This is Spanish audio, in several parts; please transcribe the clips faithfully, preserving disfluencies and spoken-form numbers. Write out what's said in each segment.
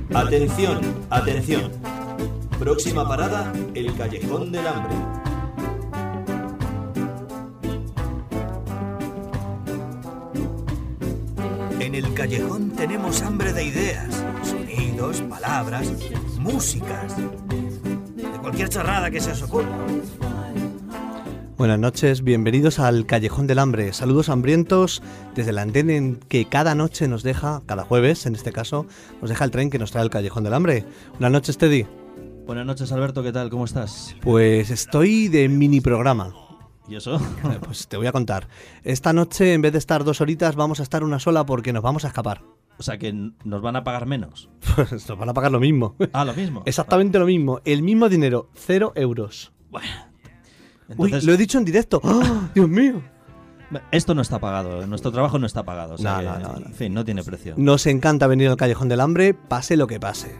Atención, atención. Próxima parada, el Callejón del Hambre. En el callejón tenemos hambre de ideas, sonidos, palabras, músicas, de cualquier charrada que se os ocurra. Buenas noches, bienvenidos al Callejón del Hambre. Saludos hambrientos desde el andén en que cada noche nos deja, cada jueves en este caso, nos deja el tren que nos trae el Callejón del Hambre. Buenas noches, Teddy. Buenas noches, Alberto, ¿qué tal? ¿Cómo estás? Pues estoy de mini programa. ¿Y eso? Pues te voy a contar. Esta noche, en vez de estar dos horitas, vamos a estar una sola porque nos vamos a escapar. O sea, que nos van a pagar menos. Pues nos van a pagar lo mismo. Ah, lo mismo. Exactamente lo mismo. El mismo dinero, cero euros. Bueno. Uy, Entonces, lo he dicho en directo. ¡Oh, Dios mío! Esto no está pagado, nuestro trabajo no está pagado. O sea No, que, no, no, no. En fin, no tiene precio. Nos encanta venir al Callejón del Hambre, pase lo que pase.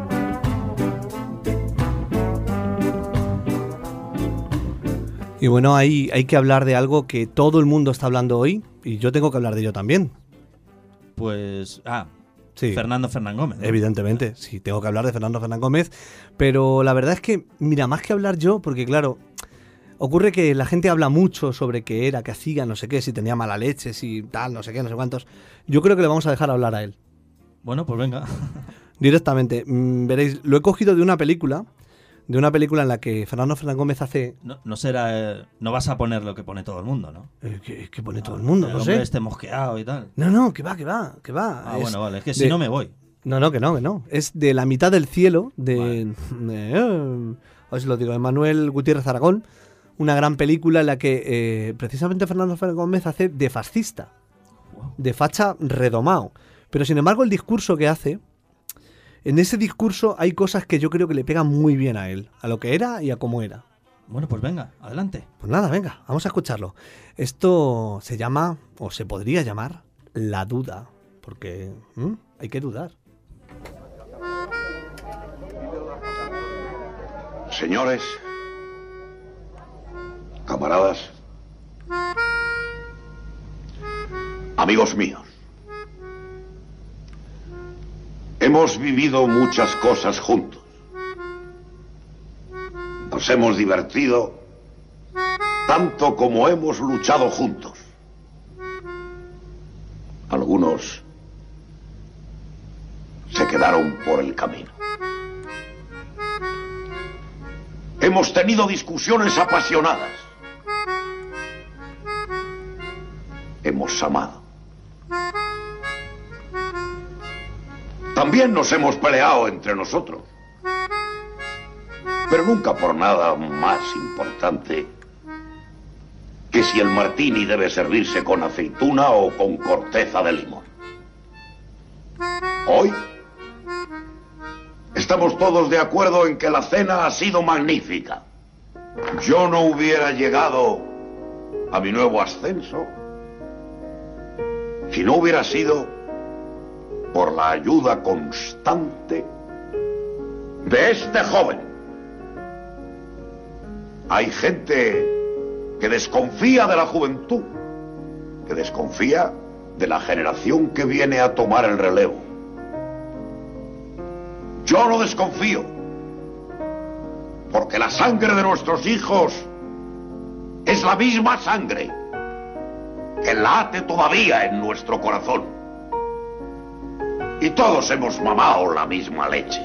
Y bueno, hay, hay que hablar de algo que todo el mundo está hablando hoy, y yo tengo que hablar de ello también. Pues, ah, Sí, Fernando Fernán Gómez, ¿no? evidentemente, sí, tengo que hablar de Fernando Fernán Gómez, pero la verdad es que, mira, más que hablar yo, porque claro, ocurre que la gente habla mucho sobre qué era, qué hacía, no sé qué, si tenía mala leche, si tal, no sé qué, no sé cuántos. Yo creo que le vamos a dejar hablar a él. Bueno, pues venga. Directamente. Mm, veréis, lo he cogido de una película, de una película en la que Fernando Fernán Gómez hace... No, no será, eh, no vas a poner lo que pone todo el mundo, ¿no? Eh, que, que pone todo el mundo, El no hombre sé. este mosqueado y tal. No, no, que va, que va, que va. Ah, Es bueno, vale, es que de- si no me voy. No, no, que no, que no. Es de La mitad del cielo, de... de eh, os lo digo, de Manuel Gutiérrez Aragón. Una gran película en la que eh, precisamente Fernando Fernán Gómez hace de fascista. Wow. De facha redomao. Pero sin embargo el discurso que hace, en ese discurso hay cosas que yo creo que le pegan muy bien a él, a lo que era y a cómo era. Bueno, pues venga, adelante. Pues nada, venga, vamos a escucharlo. Esto se llama, o se podría llamar, la duda, porque ¿m? hay que dudar. Señores, camaradas, amigos míos, hemos vivido muchas cosas juntos. Nos hemos divertido tanto como hemos luchado juntos. Algunos se quedaron por el camino. Hemos tenido discusiones apasionadas. Hemos amado. También nos hemos peleado entre nosotros. Pero nunca por nada más importante que si el martini debe servirse con aceituna o con corteza de limón. Hoy estamos todos de acuerdo en que la cena ha sido magnífica. Yo no hubiera llegado a mi nuevo ascenso si no hubiera sido por la ayuda constante de este joven. Hay gente que desconfía de la juventud, que desconfía de la generación que viene a tomar el relevo. Yo no desconfío, porque la sangre de nuestros hijos es la misma sangre que late todavía en nuestro corazón. Y todos hemos mamado la misma leche.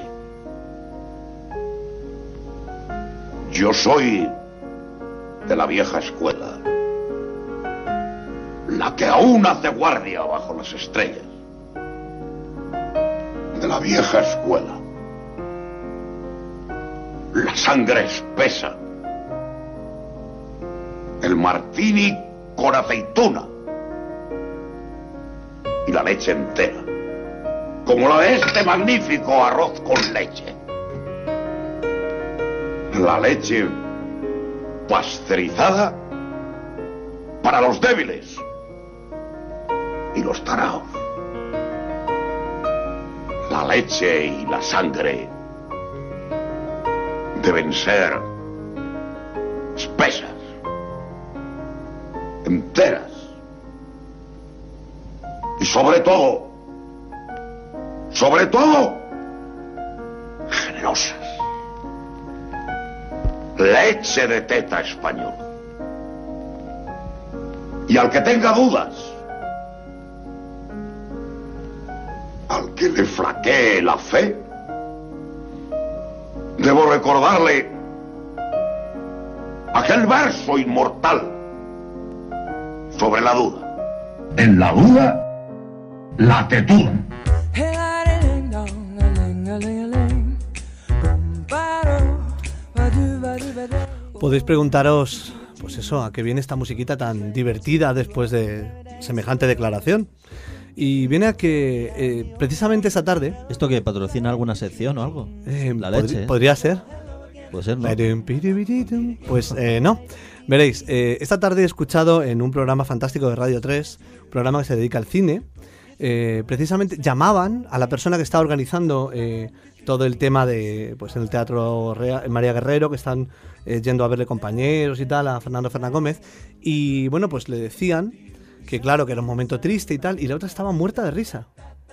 Yo soy de la vieja escuela, la que aún hace guardia bajo las estrellas. De la vieja escuela. La sangre espesa. El martini con aceituna. Y la leche entera. Como la de este magnífico arroz con leche. La leche pasteurizada para los débiles y los taraos. La leche y la sangre deben ser espesas, enteras y sobre todo, sobre todo, generosas. Leche de teta español. Y al que tenga dudas, al que le flaquee la fe, debo recordarle aquel verso inmortal sobre la duda. En la duda, la tetuda. Podéis preguntaros, pues eso, a qué viene esta musiquita tan divertida después de semejante declaración. Y viene a que eh, precisamente esta tarde... ¿Esto que patrocina alguna sección o algo? Eh, La pod- leche. ¿eh? Podría ser. Puede ser, ¿no? Pues eh, no. Veréis, eh, esta tarde he escuchado en un programa fantástico de Radio tres, un programa que se dedica al cine, eh, precisamente llamaban a la persona que está organizando eh, todo el tema de, pues en el Teatro Real, María Guerrero, que están eh, yendo a verle compañeros y tal, a Fernando Fernán Gómez, y bueno, pues le decían que claro, que era un momento triste y tal, y la otra estaba muerta de risa.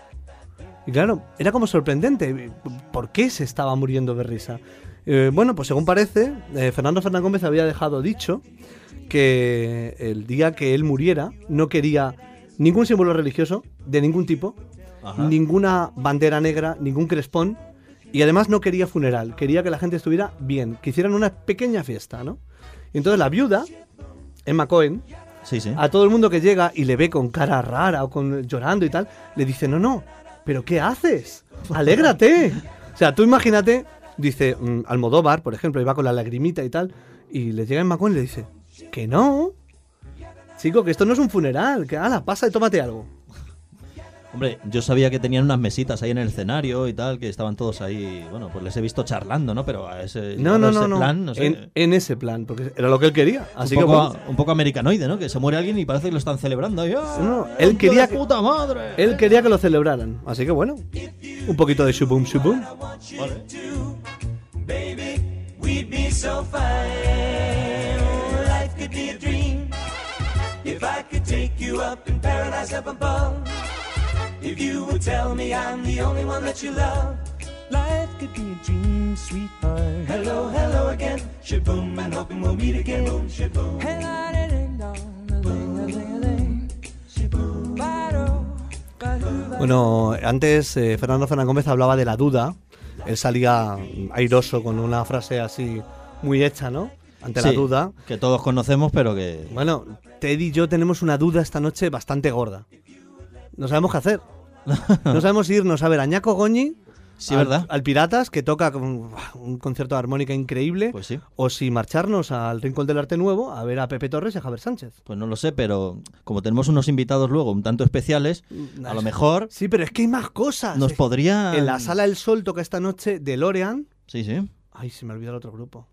Y claro, era como sorprendente, ¿por qué se estaba muriendo de risa? Eh, bueno, pues según parece, eh, Fernando Fernán Gómez había dejado dicho que el día que él muriera no quería ningún símbolo religioso de ningún tipo, Ajá. ninguna bandera negra, ningún crespón, y además no quería funeral, quería que la gente estuviera bien, que hicieran una pequeña fiesta, ¿no? Y entonces la viuda, Emma Cohen, Sí, sí. a todo el mundo que llega y le ve con cara rara o con llorando y tal, le dice, no, no, ¿pero qué haces? ¡Alégrate! O sea, tú imagínate, dice mm, Almodóvar, por ejemplo, y va con la lagrimita y tal, y le llega Emma Cohen y le dice, que no, chico, que esto no es un funeral, que ala, pasa y tómate algo. Hombre, yo sabía que tenían unas mesitas ahí en el escenario y tal, que estaban todos ahí, bueno, pues les he visto charlando, ¿no? Pero a ese, No, no, ese no, no, plan, no sé. en, en ese plan, porque era lo que él quería. Así un, que poco, bueno, un poco americanoide, ¿no? Que se muere alguien y parece que lo están celebrando. Y, ¡ah, No, él tío quería de que- puta madre! él quería que lo celebraran. Así que bueno, un poquito de shubum shubum. Vale. Baby, we'd be so fine. Oh, life could be a dream if I could take you up in paradise up above. If you would tell me I'm the only one that you love. Life could be a dream, sweetheart. Hello, hello again. Shaboom, and hoping we'll meet again. Boom, shaboom. Hey, la, ding, ding, dong, a ding, a ding, a ding. Shaboom, ba-do, ba-do, ba-do. Bueno, antes eh, Fernando Fernán Gómez hablaba de la duda. Él salía airoso con una frase así muy hecha, ¿no? Ante la Sí, duda. que todos conocemos, pero que... Bueno, Ted y yo tenemos una duda esta noche bastante gorda. No sabemos qué hacer. No sabemos irnos a ver a Ñaco Goñi, Sí, al, ¿verdad? al Piratas, que toca con un concierto de armónica increíble, Pues sí. o si marcharnos al Rincón del Arte Nuevo a ver a Pepe Torres y a Javier Sánchez. Pues no lo sé, pero como tenemos unos invitados luego un tanto especiales, a lo mejor Sí, pero es que hay más cosas. nos Es- podría... En la Sala del Sol toca esta noche DeLorean. Sí, sí. Ay, se me olvidó el otro grupo.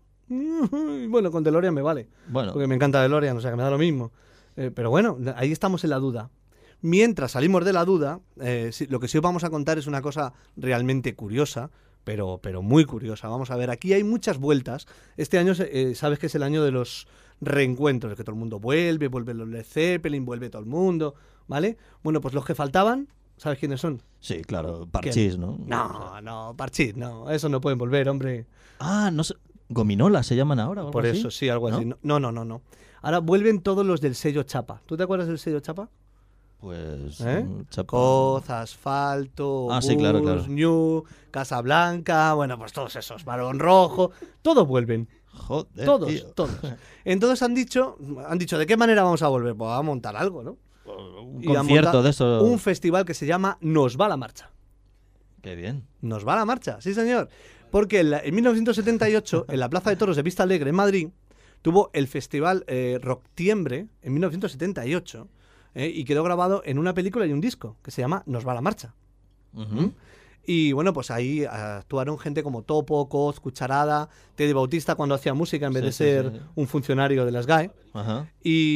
Bueno, con DeLorean me vale. Bueno, Porque me encanta DeLorean, o sea que me da lo mismo. Eh, pero bueno, ahí estamos en la duda. Mientras salimos de la duda, eh, sí, lo que sí os vamos a contar es una cosa realmente curiosa, pero, pero muy curiosa. Vamos a ver, aquí hay muchas vueltas. Este año, eh, sabes que es el año de los reencuentros, que todo el mundo vuelve, vuelve los Led Zeppelin, vuelve todo el mundo, ¿vale? Bueno, pues los que faltaban, ¿sabes quiénes son? sí, claro, Parchís, ¿no? No, no, Parchís, no, eso no pueden volver, hombre. Ah, no sé. Gominolas se llaman ahora. o algo Por así? eso, sí, algo ¿No? así. No, no, no, no, no. Ahora vuelven todos los del sello Chapa. ¿Tú te acuerdas del sello Chapa? Pues... ¿Eh? mm, chapa- Coz, Asfalto, Ah, sí, claro, Bus, claro. New, Casablanca, bueno, pues todos esos, Barón Rojo, todos vuelven, Joder, todos, tío. todos. Entonces han dicho, han dicho, ¿de qué manera vamos a volver? Pues vamos a montar algo, ¿no? Un Y han concierto montado de eso. Un festival que se llama Nos va la marcha. Qué bien. Nos va la marcha, sí señor. Porque en, la- en mil novecientos setenta y ocho, en la Plaza de Toros de Vista Alegre, en Madrid, tuvo el festival eh, Rocktiembre, en mil novecientos setenta y ocho, eh, y quedó grabado en una película y un disco, que se llama Nos va la marcha. Ujú. Y bueno, pues ahí actuaron gente como Topo, Coz, Cucharada, Teddy Bautista cuando hacía música en vez Sí, de sí, ser sí. un funcionario de las G A E. Ajá.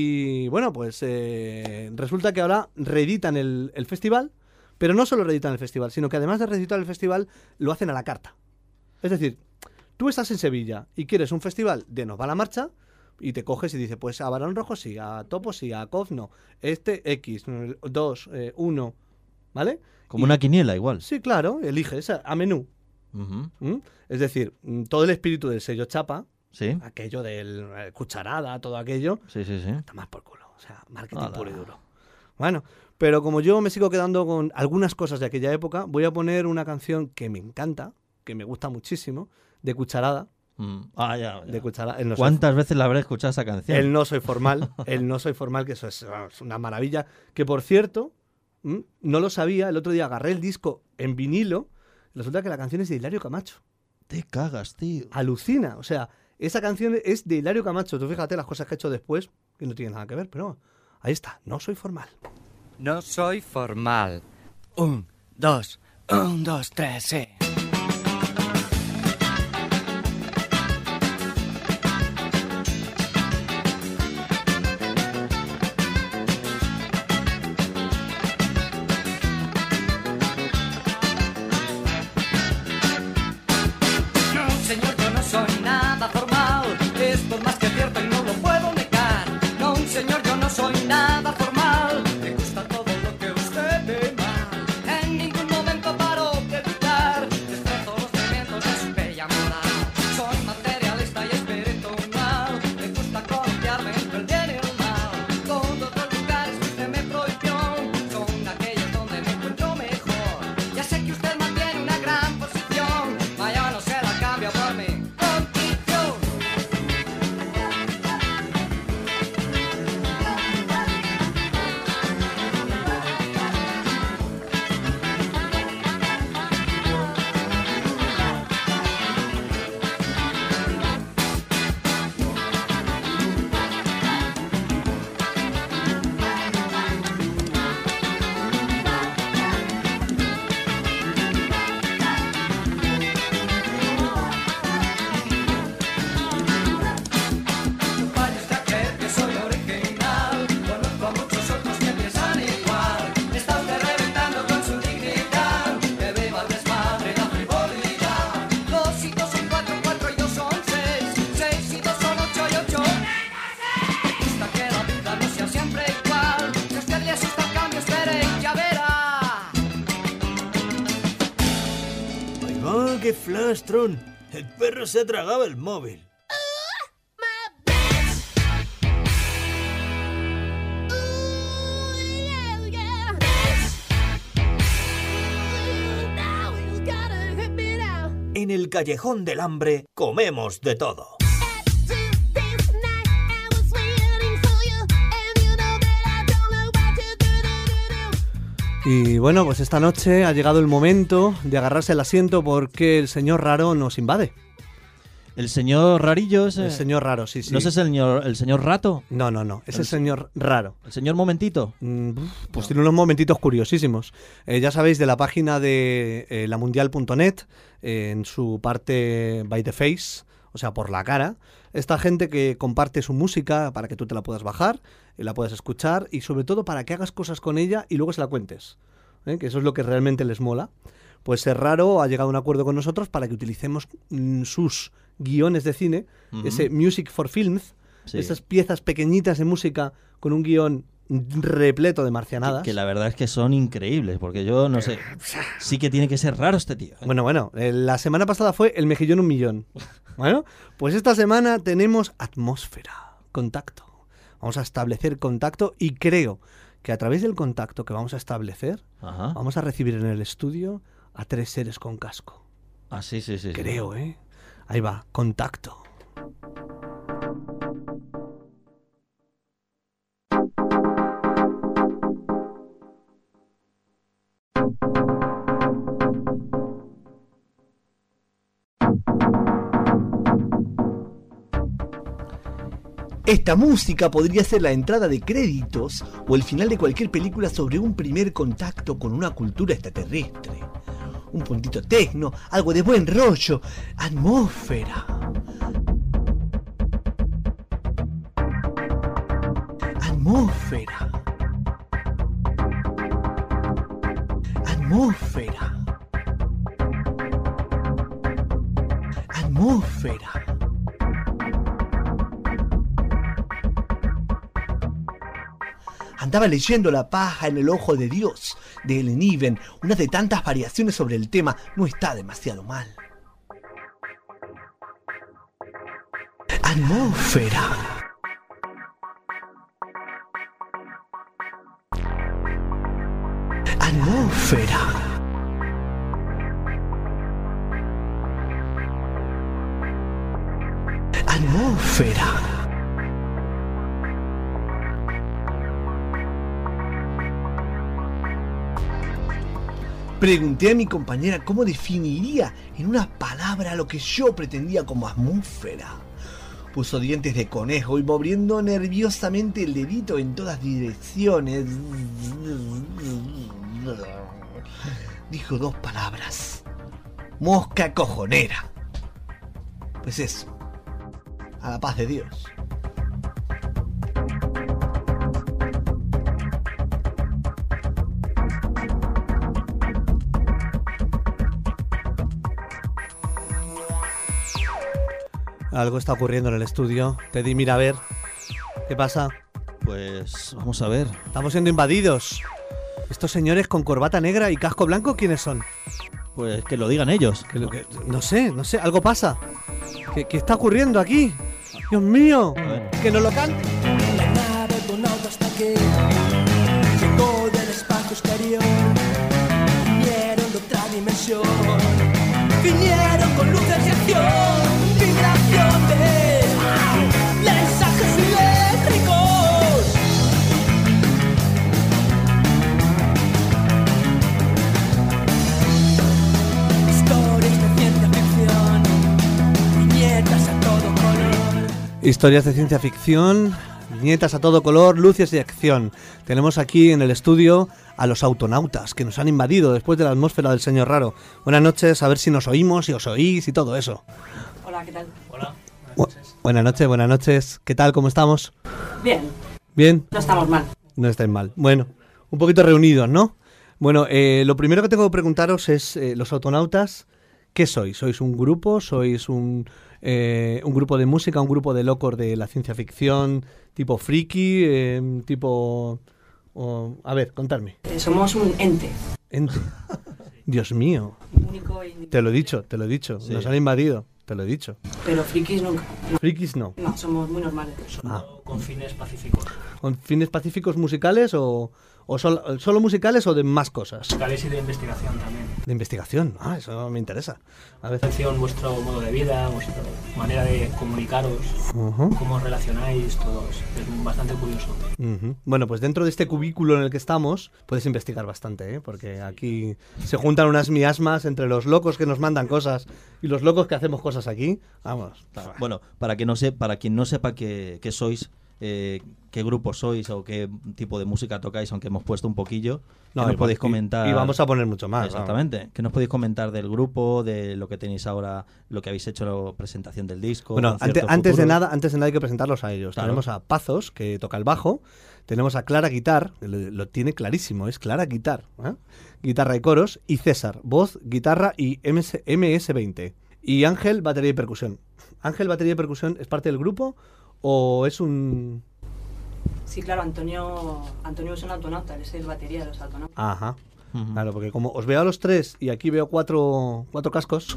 Y bueno, pues eh, resulta que ahora reeditan el, el festival, pero no solo reeditan el festival, sino que además de reeditar el festival, lo hacen a la carta. Es decir, tú estás en Sevilla y quieres un festival de Nos va la marcha, y te coges y dices, pues a Barón Rojo sí, a Topo sí, a Coz no, este X, dos, uno, ¿vale? Como Y- una quiniela igual. Sí, claro, eliges a, a menú. Ujú. ¿Mm? Es decir, mm, todo el espíritu del sello chapa, Sí, aquello del eh, cucharada, todo aquello, sí, sí, sí. está más por culo. O sea, marketing Ala. puro y duro. Bueno, pero como yo me sigo quedando con algunas cosas de aquella época, voy a poner una canción que me encanta, que me gusta muchísimo, de Cucharada. Mm. Ah, ya, ya. De Cucharada. El no, soy, ¿Cuántas veces la habré escuchado esa canción? el no soy formal, el no soy formal, que eso es, es una maravilla. Que por cierto, ¿m? no lo sabía, el otro día agarré el disco en vinilo, resulta que la canción es de Hilario Camacho. Te cagas, tío. Alucina, o sea, esa canción es de Hilario Camacho. Tú fíjate las cosas que ha hecho después, que no tienen nada que ver, pero ahí está, no soy formal. No soy formal. Un, dos, un, dos, tres, sí. No, señor, yo no soy nada formal. Esto es más que cierto y no lo puedo negar. No, señor, yo no soy nada formal. Me gusta todo lo que usted ve mal. En ningún momento paro de dudar. Destrozo los cimientos de su bella moral. Soy materialista y espiritual. Me gusta columpiarme entre el bien y el mal. Todos los lugares que usted me prohibió son aquellos donde me encuentro mejor. Ya sé que usted mantiene una gran posición. Vaya, no se la cambia por mi condición. Vaya usted a creer que soy original. Conozco a muchos otros que piensan igual. Está usted reventando con su dignidad. Que viva el desmadre y la frivolidad. Dos y dos son cuatro, cuatro y dos son seis. Seis y dos son ocho y ocho. Me gusta que la vida no sea siempre igual. Si a usted le asusta el cambio, espere y ya verá. ¡Ay, va, qué flash, Tron! El perro se ha tragado el móvil. En el Callejón del Hambre comemos de todo. Y bueno, pues esta noche ha llegado el momento de agarrarse el asiento porque el señor raro nos invade. El señor Rarillo ese. El señor raro, sí, sí. ¿No es el señor, el señor Rato? No, no, no. Es el El- señor raro. ¿El señor Momentito? Mm, Pues tiene unos momentitos curiosísimos. Eh, ya sabéis, de la página de eh, lamundial punto net, eh, en su parte by the face, o sea, por la cara, esta gente que comparte su música para que tú te la puedas bajar, y la puedas escuchar y sobre todo para que hagas cosas con ella y luego se la cuentes. ¿eh? Que eso es lo que realmente les mola. Pues Ser Raro ha llegado a un acuerdo con nosotros para que utilicemos mm, sus guiones de cine, Ujú. ese Music for Films, Sí. esas piezas pequeñitas de música con un guión repleto de marcianadas. Que la verdad es que son increíbles, porque yo no sé. Sí que tiene que ser raro este tío. ¿eh? Bueno, bueno, eh, la semana pasada fue El Mejillón un Millón. Bueno, pues esta semana tenemos atmósfera, contacto. Vamos a establecer contacto y creo que a través del contacto que vamos a establecer, Ajá. vamos a recibir en el estudio a tres seres con casco. Ah, sí, sí, sí. sí. Creo, ¿eh? Ahí va, contacto. Esta música podría ser la entrada de créditos o el final de cualquier película sobre un primer contacto con una cultura extraterrestre. Un puntito tecno, algo de buen rollo, atmósfera. Atmósfera. Atmósfera. Atmósfera. Andaba leyendo La paja en el ojo de Dios, de Ellen Even. Una de tantas variaciones sobre el tema. No está demasiado mal. Atmósfera. Atmósfera. Atmósfera. Pregunté a mi compañera cómo definiría en una palabra lo que yo pretendía como atmósfera. Puso dientes de conejo y moviendo nerviosamente el dedito en todas direcciones. Dijo dos palabras. Mosca cojonera. Pues eso. A la paz de Dios. Algo está ocurriendo en el estudio. Teddy, mira a ver. ¿Qué pasa? Pues vamos a ver. Estamos siendo invadidos. ¿Estos señores con corbata negra y casco blanco quiénes son? Pues que lo digan ellos. Que lo que- no sé, no sé, algo pasa. ¿Qué, qué está ocurriendo aquí? Dios mío, A ver. que nos lo cante. La nave Argonauta hasta que llegó del espacio exterior. Vinieron de otra dimensión. Vinieron con luz de acción, vibraciones, mensajes eléctricos. Historias de ciencia ficción, viñetas a todo color. Historias de ciencia ficción, viñetas a todo color, luces y acción. Tenemos aquí en el estudio a los autonautas que nos han invadido después de la atmósfera del señor raro. Buenas noches, a ver si nos oímos, si os oís y todo eso. Hola, ¿qué tal? Hola. Bu- buenas noches, buenas noches. ¿Qué tal? ¿Cómo estamos? Bien, ¿Bien? no estamos mal. No estáis mal. Bueno, un poquito reunidos, ¿no? Bueno, eh, lo primero que tengo que preguntaros es, eh, los autonautas, ¿qué sois? ¿Sois un grupo? ¿Sois un, eh, un grupo de música? ¿Un grupo de locos de la ciencia ficción? ¿Tipo friki? Eh, ¿Tipo...? o- a ver, contadme. Eh, somos un ente Ente. Dios mío. único y... Te lo he dicho, te lo he dicho. Sí. Nos han invadido. Te lo he dicho. Pero frikis nunca. No, Frikis no. no, somos muy normales. Solo Ah. con fines pacíficos. ¿Con fines pacíficos musicales o, o sol- solo musicales o de más cosas? Musicales y de investigación también. De investigación. Ah, eso me interesa. A ver. Atención, vuestro modo de vida, vuestra manera de comunicaros, Ujú. cómo os relacionáis, todo. Es bastante curioso. Ujú. Bueno, pues dentro de este cubículo en el que estamos, puedes investigar bastante, ¿eh? Porque aquí se juntan unas miasmas entre los locos que nos mandan cosas y los locos que hacemos cosas aquí. Vamos. Bueno, para que no se, para quien no sepa qué, qué sois, eh, qué grupo sois o qué tipo de música tocáis, aunque hemos puesto un poquillo, No, ¿qué nos y- podéis y- comentar? Y vamos a poner mucho más. Exactamente. ¿Qué nos podéis comentar del grupo, de lo que tenéis ahora, lo que habéis hecho en la presentación del disco? Bueno, ante- conciertos antes de futuros? nada, antes de nada hay que presentarlos a ellos. Claro. Tenemos a Pazos, que toca el bajo. Tenemos a Clara Guitar, que lo, lo tiene clarísimo, es Clara Guitar. ¿eh? Guitarra y coros. Y César, voz, guitarra y M S veinte. Y Ángel, batería y percusión. Ángel, batería y percusión, ¿es parte del grupo o es un...? Sí, claro, Antonio Antonio es un autonauta, él es el batería de los autonautas. Ajá. Ujú. Claro, porque como os veo a los tres y aquí veo cuatro, cuatro cascos.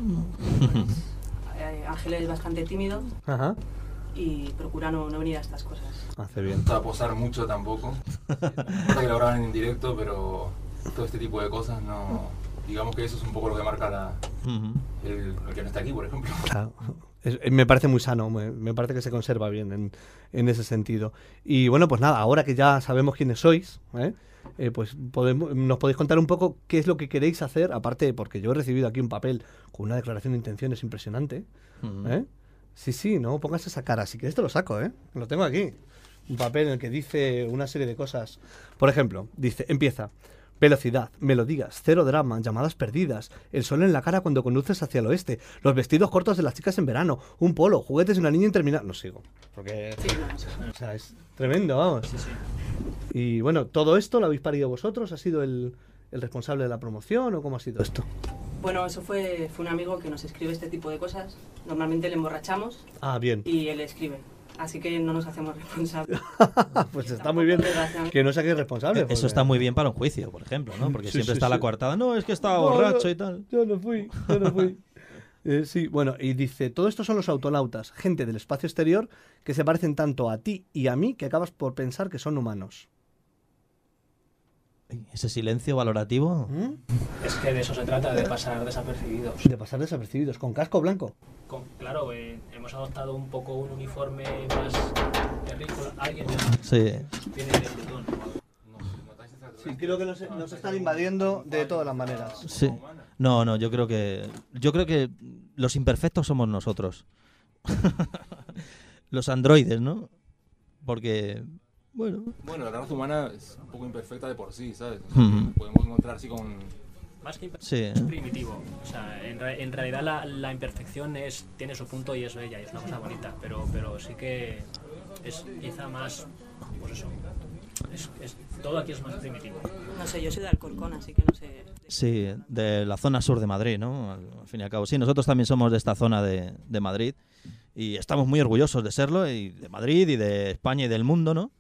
Eh, Ángel es bastante tímido Ajá. y procura no, no venir a estas cosas. Hace bien. gusta posar mucho tampoco. Sé que lo graban en directo, pero todo este tipo de cosas no. Digamos que eso es un poco lo que marca la, Ujú. el, el que no está aquí, por ejemplo. Claro. Es- eh, me parece muy sano, me, me parece que se conserva bien en, en ese sentido. Y bueno, pues nada, ahora que ya sabemos quiénes sois, ¿eh? Eh, pues podemos, nos podéis contar un poco qué es lo que queréis hacer, aparte porque yo he recibido aquí un papel con una declaración de intenciones impresionante. Ujú. ¿eh? Sí, sí, no pongas esa cara, si quieres te lo saco, ¿eh? Lo tengo aquí. Un papel en el que dice una serie de cosas. Por ejemplo, dice, empieza. Velocidad, melodías, cero drama, llamadas perdidas, el sol en la cara cuando conduces hacia el oeste, los vestidos cortos de las chicas en verano, un polo, juguetes de una niña interminable. No sigo, porque Sí, no, sí. o sea, es tremendo, vamos. Sí, sí. Y bueno, ¿todo esto lo habéis parido vosotros? ¿Ha sido el, el responsable de la promoción o cómo ha sido esto? Bueno, eso fue, fue un amigo que nos escribe este tipo de cosas. Normalmente le emborrachamos Ah, bien. y él escribe. Así que no nos hacemos responsables. Pues está muy bien que no se haga responsable. Eso porque- está muy bien para un juicio, por ejemplo, ¿no? Porque Sí, siempre sí, está sí. la coartada. No, es que estaba No, borracho no, y tal. Yo no fui, yo no fui. Eh, sí, bueno, y dice, todo esto son los autonautas, gente del espacio exterior que se parecen tanto a ti y a mí que acabas por pensar que son humanos. Ese silencio valorativo. ¿Mm? Es que de eso se trata, de pasar desapercibidos. De pasar desapercibidos, con casco blanco. Con- claro, eh, hemos adoptado un poco un uniforme más terrícola. Alguien Sí. tiene de Plutón. Sí, creo que nos, nos están invadiendo de todas las maneras. Sí. No, no, yo creo que yo creo que los imperfectos somos nosotros. Los androides, ¿no? Porque bueno, Bueno, la raza humana es un poco imperfecta de por sí, ¿sabes? Ujú. Podemos encontrar así con... Más que imper- Sí. es primitivo. O sea, en, re- en realidad la, la imperfección es, tiene su punto y es bella, y es una cosa bonita, pero, pero sí que es quizá más, pues eso, es, es- todo aquí es más primitivo. No sé, yo soy de Alcorcón, así que no sé. sí, de la zona sur de Madrid, ¿no? Al, al fin y al cabo. Sí, nosotros también somos de esta zona de, de Madrid y estamos muy orgullosos de serlo, y de Madrid y de España y del mundo, ¿no?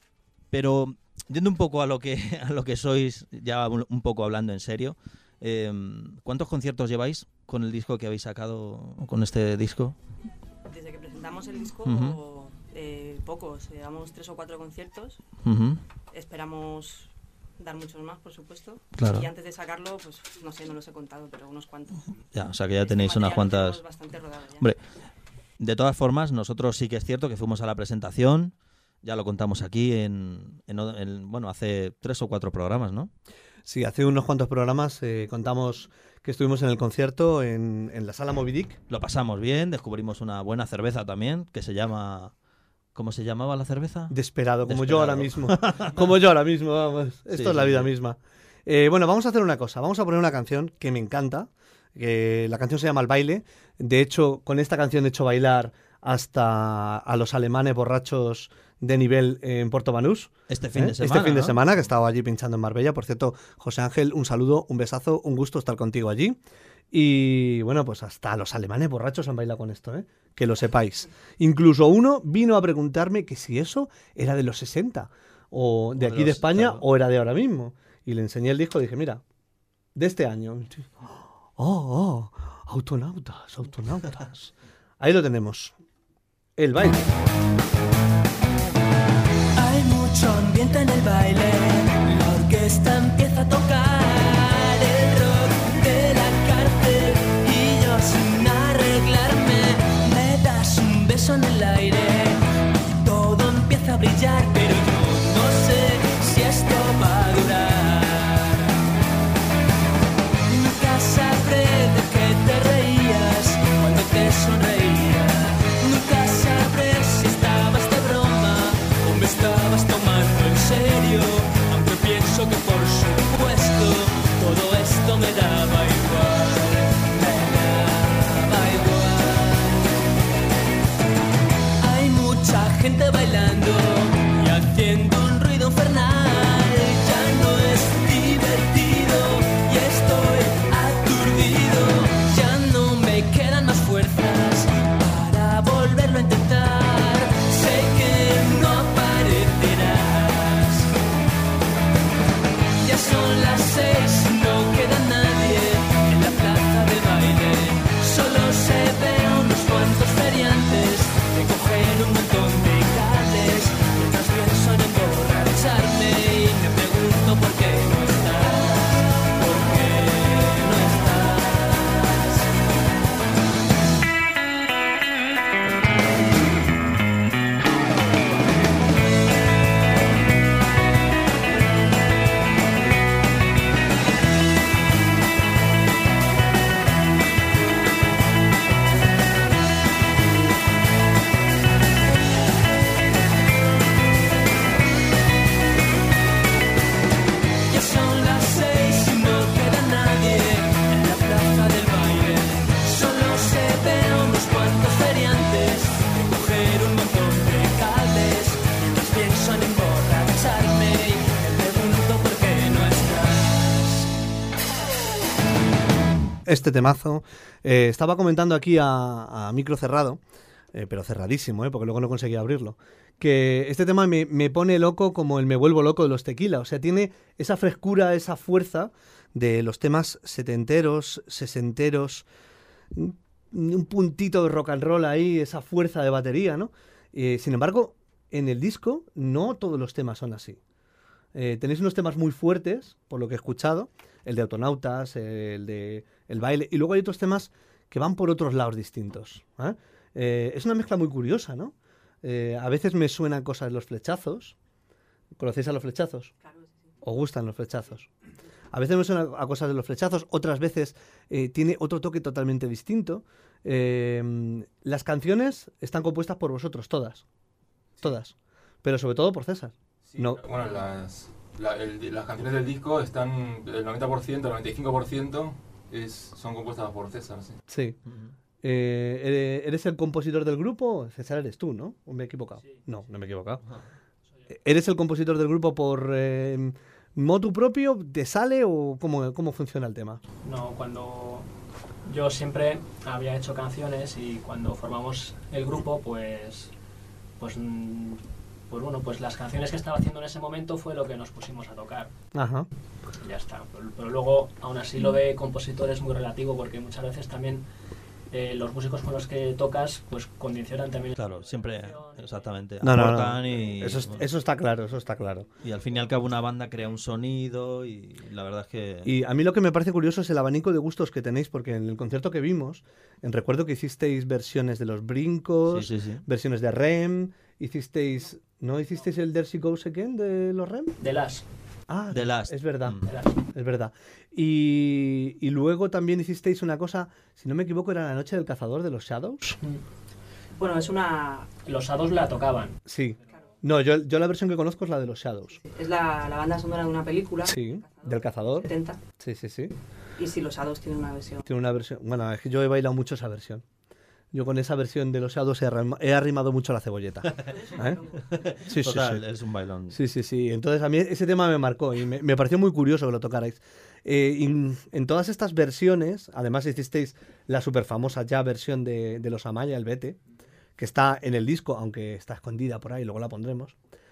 Pero yendo un poco a lo que a lo que sois, ya un, un poco hablando en serio, eh, ¿cuántos conciertos lleváis con el disco que habéis sacado, con este disco? Desde que presentamos el disco, Ujú. eh, pocos, llevamos tres o cuatro conciertos. Ujú. Esperamos dar muchos más, por supuesto. Claro. Y antes de sacarlo, pues no sé, no los he contado, pero unos cuantos. Ya, o sea que ya Este tenéis unas material lo cuantas... tenemos bastante rodado ya. Hombre, de todas formas, nosotros sí que es cierto que fuimos a la presentación, ya lo contamos aquí en, en, en- bueno, hace tres o cuatro programas, ¿no? Sí, hace unos cuantos programas eh, contamos que estuvimos en el concierto en, en la sala Moby Dick. Lo pasamos bien, descubrimos una buena cerveza también, que se llama... ¿Cómo se llamaba la cerveza? Desperado, como yo Desperado. ahora mismo. Como yo ahora mismo, vamos. Esto Sí, es la sí, vida sí. misma. Eh, bueno, vamos a hacer una cosa. Vamos a poner una canción que me encanta. Que la canción se llama El Baile. De hecho, con esta canción he hecho bailar hasta a los alemanes borrachos de nivel en Puerto Banús. Este fin ¿Eh? de semana, Este fin de ¿no? semana, que estaba allí pinchando en Marbella. Por cierto, José Ángel, un saludo, un besazo, un gusto estar contigo allí. Y bueno, pues hasta los alemanes borrachos han bailado con esto, ¿eh? Que lo sepáis. Incluso uno vino a preguntarme que si eso era de los sesenta, o de O de aquí de los- España, claro. o era de ahora mismo. Y le enseñé el disco y dije, mira, de este año. Oh, oh, autonautas, autonautas. Ahí lo tenemos. El baile. Hay mucho ambiente en el baile, la orquesta empieza a tocar el rock de la cárcel y yo sin arreglarme me das un beso en el aire y todo empieza a brillar, pero yo no sé si esto va a durar. Nunca sabré de qué te reías cuando te sonreía, nunca sabré si estabas de broma o me estabas tomando en serio, aunque pienso que por supuesto todo esto me daba igual, me daba igual. Hay mucha gente bailando y haciendo un ruido infernal, ya no es divertido y estoy aturdido, ya no me quedan más fuerzas para volverlo a intentar, sé que no aparecerás. Ya son las seis, no queda nadie en la plaza del baile, solo se ven unos cuantos feriantes que cogen un montón de cables, mientras pienso en emborracharme y me pregunto por qué no estás, por qué no estás. Ya son las seis y no queda nadie en la plaza del baile, solo se ven unos cuantos feriantes que coger un montón de cables, mientras pienso en emborracharme y me pregunto por qué no estás. Este temazo. Eh, estaba comentando aquí a, a micro cerrado eh, pero cerradísimo, ¿eh? Porque luego no conseguía abrirlo. Que este tema me, me pone loco como el Me vuelvo loco de los Tequila. O sea, tiene esa frescura, esa fuerza de los temas setenteros, sesenteros, un puntito de rock and roll ahí, esa fuerza de batería, ¿no? Eh, sin embargo, en el disco no todos los temas son así. Eh, tenéis unos temas muy fuertes, por lo que he escuchado, el de Autonautas, el de El baile, y luego hay otros temas que van por otros lados distintos. ¿eh? Eh, es una mezcla muy curiosa, ¿no? Eh, a veces me suenan cosas de Los Flechazos. ¿Conocéis a Los Flechazos? Claro, sí. ¿Os gustan Los Flechazos? A veces me suenan a cosas de Los Flechazos, otras veces eh, tiene otro toque totalmente distinto. Eh, las canciones están compuestas por vosotros, todas. Todas. Pero sobre todo por César. Sí, No. Bueno, las, la- el- las canciones del disco están, el noventa por ciento, el noventa y cinco por ciento es, son compuestas por César, sí. Sí. Eh, ¿Eres el compositor del grupo? César, eres tú, ¿no? ¿O me he equivocado? No, no me he equivocado. ¿Eres el compositor del grupo por eh, motu propio? ¿Te sale o cómo, cómo funciona el tema? No, cuando yo siempre había hecho canciones y cuando formamos el grupo, pues, pues, mm, pues bueno, pues las canciones que estaba haciendo en ese momento fue lo que nos pusimos a tocar. Ajá. Y ya está. Pero, pero luego, aún así, lo de compositor es muy relativo porque muchas veces también eh, los músicos con los que tocas, pues condicionan también. Claro, siempre, exactamente. No, no, aportan no. Y, Eso, es- bueno, eso está claro, eso está claro. y al fin y al cabo una banda crea un sonido y la verdad es que... Y a mí lo que me parece curioso es el abanico de gustos que tenéis, porque en el concierto que vimos, en recuerdo que hicisteis versiones de Los Brincos, Sí, sí, sí. versiones de R E M, hicisteis... ¿No hicisteis el There She Goes Again de los R E M? De las. Ah, The Last. es verdad, Mm. de las. es verdad. Y, y luego también hicisteis una cosa, si no me equivoco, era La Noche del Cazador de los Shadows. Bueno, es una... Los Shadows la tocaban. Sí. No, yo, yo la versión que conozco es la de los Shadows. Es la, la banda sonora de una película. Sí, del Cazador. setenta. Sí, sí, sí. Y si los Shadows tienen una versión. Tiene una versión... Bueno, es que yo he bailado mucho esa versión. Yo con esa versión de los Shadows he, arrim- he arrimado mucho la cebolleta. ¿Eh? Sí, sí, Total, sí. es un bailón. Sí, sí, sí. Entonces a mí ese tema me marcó y me, me pareció muy curioso que lo tocarais. Eh, y en todas estas versiones, además hicisteis la súper famosa ya versión de, de los Amaya, el Vete, que está en el disco, aunque está escondida por ahí, luego la pondremos.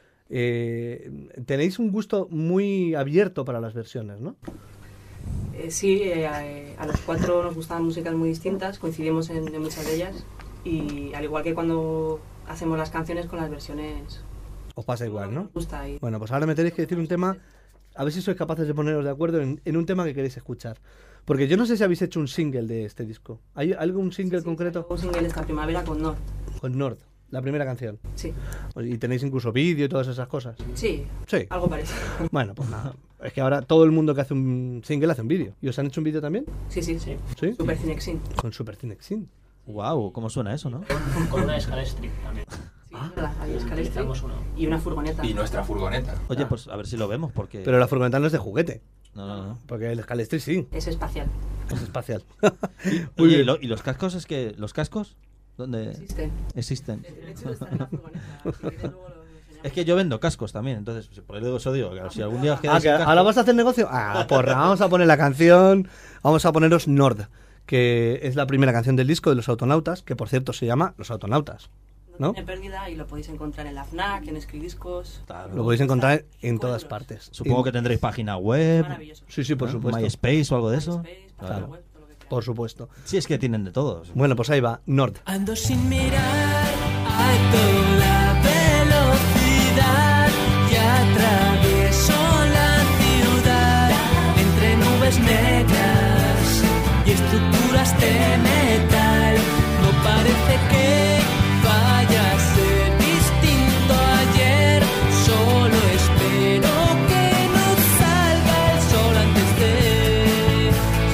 Eh, tenéis un gusto muy abierto para las versiones, ¿no? Eh, sí, eh, a, a los cuatro nos gustaban músicas muy distintas, coincidimos en, en muchas de ellas. Y al igual que cuando hacemos las canciones con las versiones, Os pasa igual, ¿no? nos gusta. Y Bueno, pues ahora me tenéis que decir un tema, a ver si sois capaces de poneros de acuerdo en, en un tema que queréis escuchar. Porque yo no sé si habéis hecho un single de este disco. ¿Hay algún single sí, concreto? un single esta primavera con Nord. Con Nord, la primera canción. Sí, Y tenéis incluso vídeo y todas esas cosas. sí, Sí. algo parecido. Bueno, pues nada. Es que ahora todo el mundo que hace un single hace un vídeo. ¿Y os han hecho un vídeo también? Sí, sí, Sí. ¿Sí? Super Cinexin. Con Super Cinexin. Wow, ¿cómo suena eso, no? Con, con una escala street también. Sí, es verdad, había escalestri Utilizamos uno. y una furgoneta. Y nuestra furgoneta. Oye, pues a ver si lo vemos porque... Pero la furgoneta no es de juguete. No, no, no. Porque el Scalestri sí, Es espacial. es espacial. Oye, Muy ¿y, bien. lo- y los cascos es que... ¿Los cascos? ¿Dónde Existe. existen? De hecho, está en la furgoneta. Si quieres, luego lo enseñamos. Es que yo vendo cascos también, entonces pues, por eso digo, que si algún día os Ah, quedáis que sin casco- ahora vas a hacer negocio. Ah, porra, vamos a poner la canción. Vamos a poneros Nord, que es la primera canción del disco de los Autonautas, que por cierto se llama Los Autonautas. No ¿no? tiene pérdida y lo podéis encontrar en la FNAC, en Escridiscos. Claro. Lo podéis encontrar en Cinco todas euros. partes. Supongo Y- que tendréis página web, Maravilloso. Sí, sí, por ¿no? supuesto. MySpace o algo de eso. MySpace, página Claro. web, todo lo que queráis. Por supuesto. Sí, es que tienen de todos. Bueno, pues ahí va, Nord. Ando sin mirar a toda velocidad y atravieso la ciudad entre nubes negras y estructuras de metal. No parece que vaya a ser distinto a ayer, solo espero que no salga el sol antes de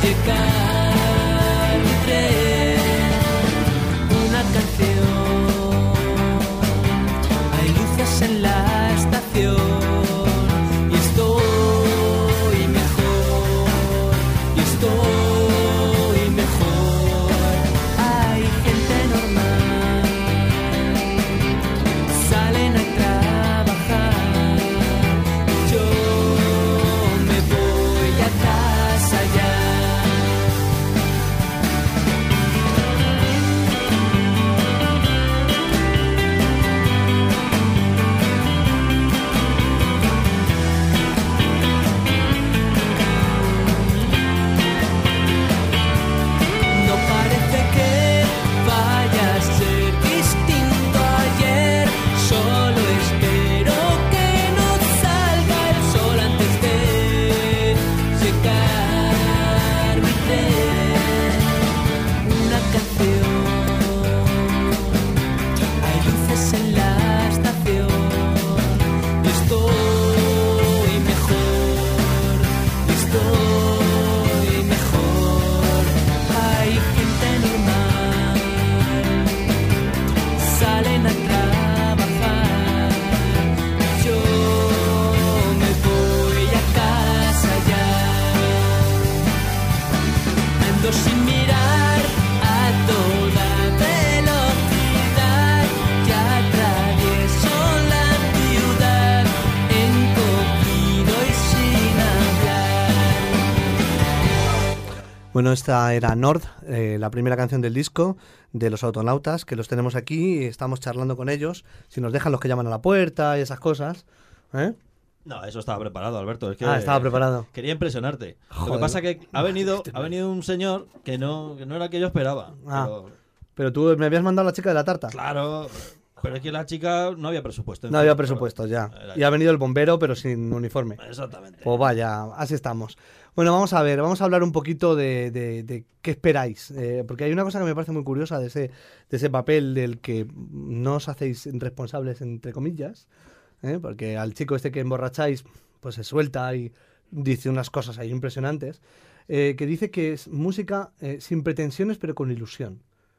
llegar mi tren. Una canción, hay luces en la estación y estoy mejor, y estoy mejor. Hay gente normal Bueno, esta era Nord, eh, la primera canción del disco de los Autonautas, que los tenemos aquí y estamos charlando con ellos. Si nos dejan los que llaman a la puerta y esas cosas. ¿Eh? No, eso estaba preparado, Alberto. Es que Ah, estaba preparado. Quería impresionarte. Lo Joder. que pasa que ha venido, ha venido un señor que no, que no era el que yo esperaba. Ah. Pero, Pero tú me habías mandado a la chica de la tarta. claro, pero es que la chica no había presupuesto. No había presupuesto ya. Era- Y ha venido el bombero, pero sin uniforme. Exactamente. Pues vaya, así estamos. Bueno, vamos a ver, vamos a hablar un poquito de, de- de qué esperáis. Eh, porque hay una cosa que me parece muy curiosa de ese, de ese papel del que no os hacéis responsables, entre comillas. ¿eh? Porque al chico este que emborracháis, pues se suelta y dice unas cosas ahí impresionantes. eh, que dice que es música eh, sin pretensiones, pero con ilusión.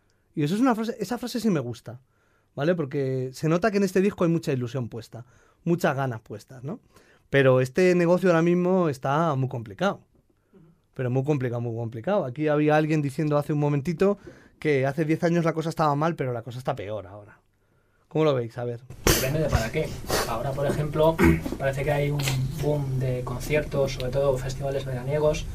Y eso es una frase, esa frase sí me gusta. ¿Vale? Porque se nota que en este disco hay mucha ilusión puesta, muchas ganas puestas, ¿no? Pero este negocio ahora mismo está muy complicado. Pero muy complicado, muy complicado. Aquí había alguien diciendo hace un momentito que hace diez años la cosa estaba mal, pero la cosa está peor ahora. ¿Cómo lo veis? A ver. Depende de para qué. Ahora, por ejemplo, parece que hay un boom de conciertos, sobre todo festivales veraniegos.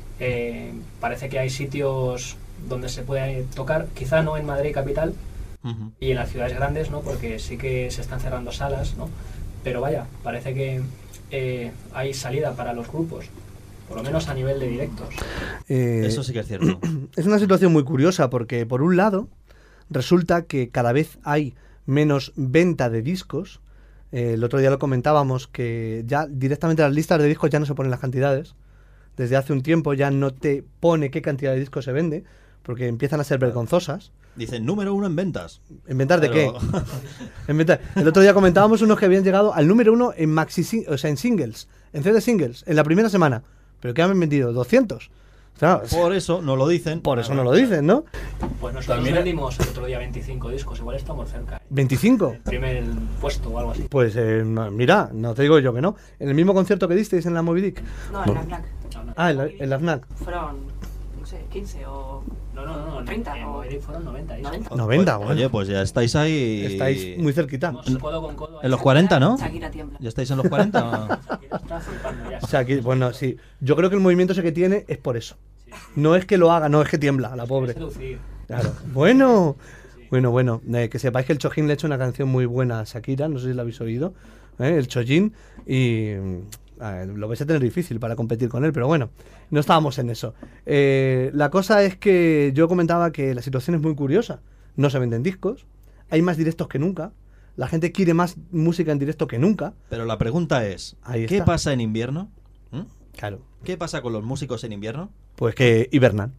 Eh, parece que hay sitios donde se puede tocar, quizá no en Madrid capital, Ujú. y en las ciudades grandes, ¿no? Porque sí que se están cerrando salas, ¿no? Pero vaya, parece que eh, hay salida para los grupos, por lo menos a nivel de directos. Eh, Eso sí que es cierto. Es una situación muy curiosa porque, por un lado, resulta que cada vez hay menos venta de discos. Eh, el otro día lo comentábamos que ya directamente las listas de discos ya no se ponen las cantidades. Desde hace un tiempo ya no te pone qué cantidad de discos se vende porque empiezan a ser vergonzosas. Dicen número uno en ventas. ¿En ventas de Pero- qué? En ventas- El otro día comentábamos unos que habían llegado al número uno en maxi, sing- o sea, en singles, en C D singles, en la primera semana. Pero que han vendido doscientos. Claro, Por eso no lo dicen. por eso no lo dicen, ¿no? Pues nosotros También- vendimos el otro día veinticinco discos, igual estamos cerca. ¿eh? ¿veinticinco? Primer puesto o algo así. Pues eh, no, mira, no te digo yo que no. En el mismo concierto que disteis en la Moby Dick. No, en la FNAC. Ah, en la, en la FNAC. Fueron, no sé, quince o No, no, no, no. treinta en o Moby fueron noventa discos. noventa. noventa, Oye, bueno. pues ya estáis ahí. Estáis muy cerquita. Vamos codo con codo. En los cuarenta, ¿no? Shakira tiembla. ¿Ya estáis en los cuarenta? Shakira está flipando ya. O sea, que, bueno, sí. Yo creo que el movimiento ese que tiene es por eso. No es que lo haga, no es que tiembla, la pobre. Seducir. Claro. Bueno, bueno, bueno. eh, que sepáis que el Chojin le ha hecho una canción muy buena a Shakira, no sé si la habéis oído. ¿eh? El Chojin. Y mm, a ver, lo vais a tener difícil para competir con él, pero bueno, no estábamos en eso. Eh, la cosa es que yo comentaba que la situación es muy curiosa. No se venden discos, hay más directos que nunca. La gente quiere más música en directo que nunca. Pero la pregunta es: Ahí ¿qué está. pasa en invierno? ¿Mm? Claro. ¿Qué pasa con los músicos en invierno? Pues que hibernan.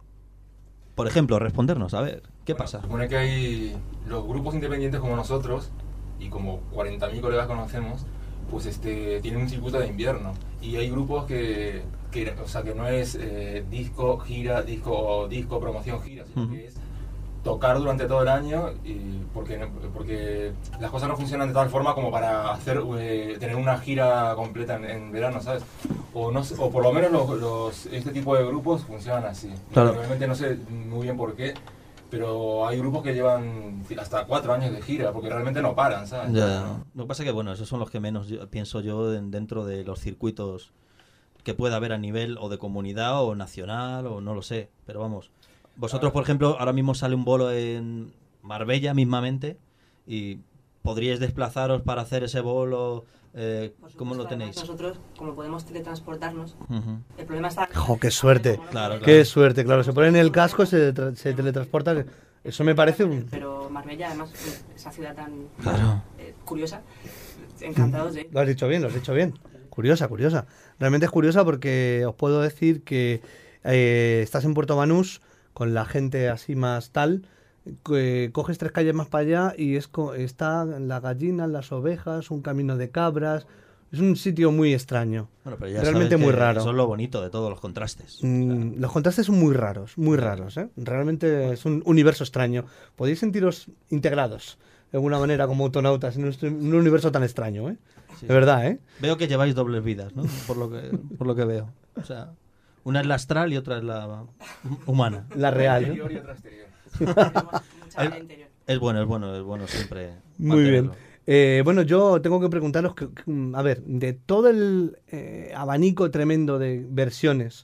Por ejemplo, respondernos, a ver, ¿qué Bueno, pasa? Se supone que hay los grupos independientes como nosotros, y como cuarenta mil colegas conocemos, pues este, tienen un circuito de invierno. Y hay grupos que, que o sea, que no es eh, disco, gira, disco, disco, promoción, gira, sino Ujú. que es tocar durante todo el año, y porque, no- porque las cosas no funcionan de tal forma como para hacer eh, tener una gira completa en, en verano, ¿sabes? O, no sé- o por lo menos los, los- este tipo de grupos funcionan así. Claro. Realmente no sé muy bien por qué, pero hay grupos que llevan hasta cuatro años de gira, porque realmente no paran, ¿sabes? Ya. Lo que pasa es que, bueno, esos son los que menos yo- pienso yo en- dentro de los circuitos que pueda haber a nivel o de comunidad o nacional o no lo sé. Pero vamos, vosotros, por ejemplo, ahora mismo sale un bolo en Marbella mismamente y podríais desplazaros para hacer ese bolo. Eh, Por ¿Cómo lo supuesto, además, tenéis? Nosotros, como podemos teletransportarnos, Ujú. el problema está... ¡Jo, qué suerte! Claro, claro. Qué suerte, claro. Se ponen el casco, se, tra- se teletransportan. Eso me parece un... Pero Marbella, además, esa ciudad tan Claro. eh, curiosa, encantados de... Lo has dicho bien, lo has dicho bien. Curiosa, curiosa. Realmente es curiosa porque os puedo decir que eh, estás en Puerto Banús con la gente así más tal, que coges tres calles más para allá y es co- está las gallinas, las ovejas, un camino de cabras. Es un sitio muy extraño. Bueno, pero ya Realmente sabes muy que raro. Eso es lo bonito de todos los contrastes. Mm, los contrastes son muy raros, muy raros, ¿eh? Realmente es un universo extraño. Podéis sentiros integrados de alguna manera como autonautas en un, en un universo tan extraño, ¿eh? Sí. De verdad, ¿eh? Veo que lleváis dobles vidas, ¿no? Por lo que, por lo que veo. O sea, una es la astral y otra es la humana. La real, ¿no? Interior y otra exterior. Tenemos mucha vida interior. Es bueno, es bueno, es bueno siempre. Muy bien. mantenerlo. Eh, bueno, yo tengo que preguntaros, que, que, a ver, de todo el eh, abanico tremendo de versiones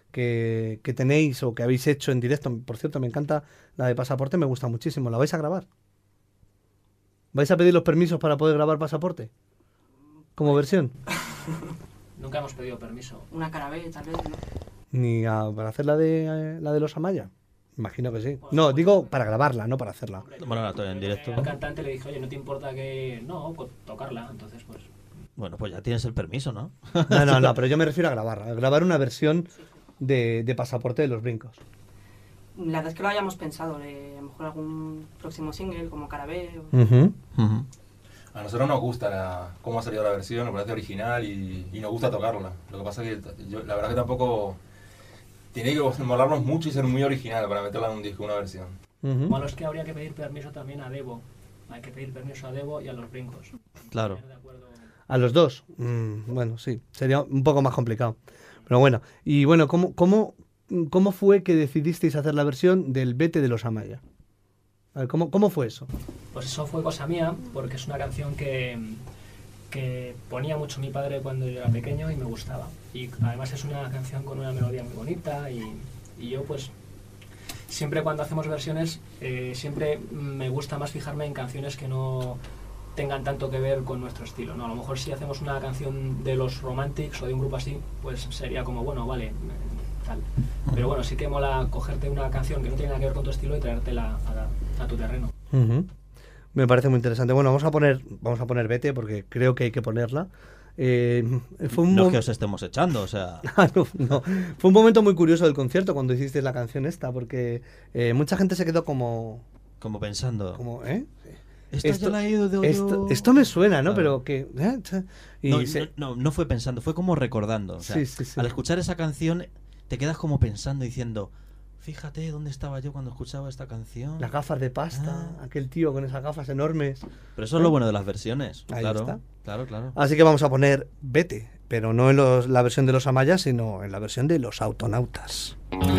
que, que tenéis o que habéis hecho en directo. Por cierto, me encanta la de Pasaporte, me gusta muchísimo. ¿La vais a grabar? ¿Vais a pedir los permisos para poder grabar Pasaporte? ¿Como versión? Nunca hemos pedido permiso. Una cara B, tal vez, ¿no? ¿Ni a- para hacer la de, eh, la de los Amaya? Imagino que sí. No, digo para grabarla, no para hacerla. Bueno, ahora en directo. Al cantante le dije, oye, ¿no te importa que...? No, pues tocarla. Entonces, pues... Bueno, pues ya tienes el permiso, ¿no? No, no, no, pero yo me refiero a grabar. A grabar una versión de, de Pasaporte de los Brincos. La verdad es que lo hayamos pensado, de, a lo mejor algún próximo single, como cara B. O... Ujú. Ujú. A nosotros nos gusta la- cómo ha salido la versión, nos parece original y, y nos gusta tocarla. Lo que pasa es que yo, la verdad que tampoco tiene que molarnos mucho y ser muy original para meterla en un disco, una versión. Ujú. Bueno, es que habría que pedir permiso también a Debo. Hay que pedir permiso a Debo y a los Brincos. Claro. Poner de acuerdo- A los dos. Mm, bueno, sí, sería un poco más complicado. Pero bueno, y bueno, ¿cómo, cómo, cómo fue que decidisteis hacer la versión del Vete de los Amaya? A ver, ¿cómo, cómo fue eso? Pues eso fue cosa mía, porque es una canción que, que ponía mucho mi padre cuando yo era pequeño y me gustaba. Y además es una canción con una melodía muy bonita y, y yo pues siempre cuando hacemos versiones eh, siempre me gusta más fijarme en canciones que no tengan tanto que ver con nuestro estilo, ¿no? A lo mejor si hacemos una canción de los Romantics o de un grupo así, pues sería como, bueno, vale, eh, tal. Pero bueno, sí que mola cogerte una canción que no tiene nada que ver con tu estilo y traértela a, a tu terreno. Ujú. Me parece muy interesante. Bueno, vamos a poner, vamos a poner Vete porque creo que hay que ponerla. Eh, fue un No es mom- que os estemos echando, o sea... Ah, no, no. Fue un momento muy curioso del concierto cuando hicisteis la canción esta, porque eh, mucha gente se quedó como, Como pensando... como ¿eh? Esta ya la he oído esto, yo. esto me suena, ¿no? Claro. Pero que... ¿eh? Y No, se- no, no, no fue pensando, fue como recordando. O sea, Sí, sí, sí. Al escuchar esa canción te quedas como pensando, diciendo, fíjate dónde estaba yo cuando escuchaba esta canción. Las gafas de pasta, Ah. aquel tío con esas gafas enormes. Pero eso es lo bueno de las versiones. Ahí claro, está. claro, claro. Así que vamos a poner Vete, pero no en los- la versión de los Amayas, sino en la versión de los Autonautas.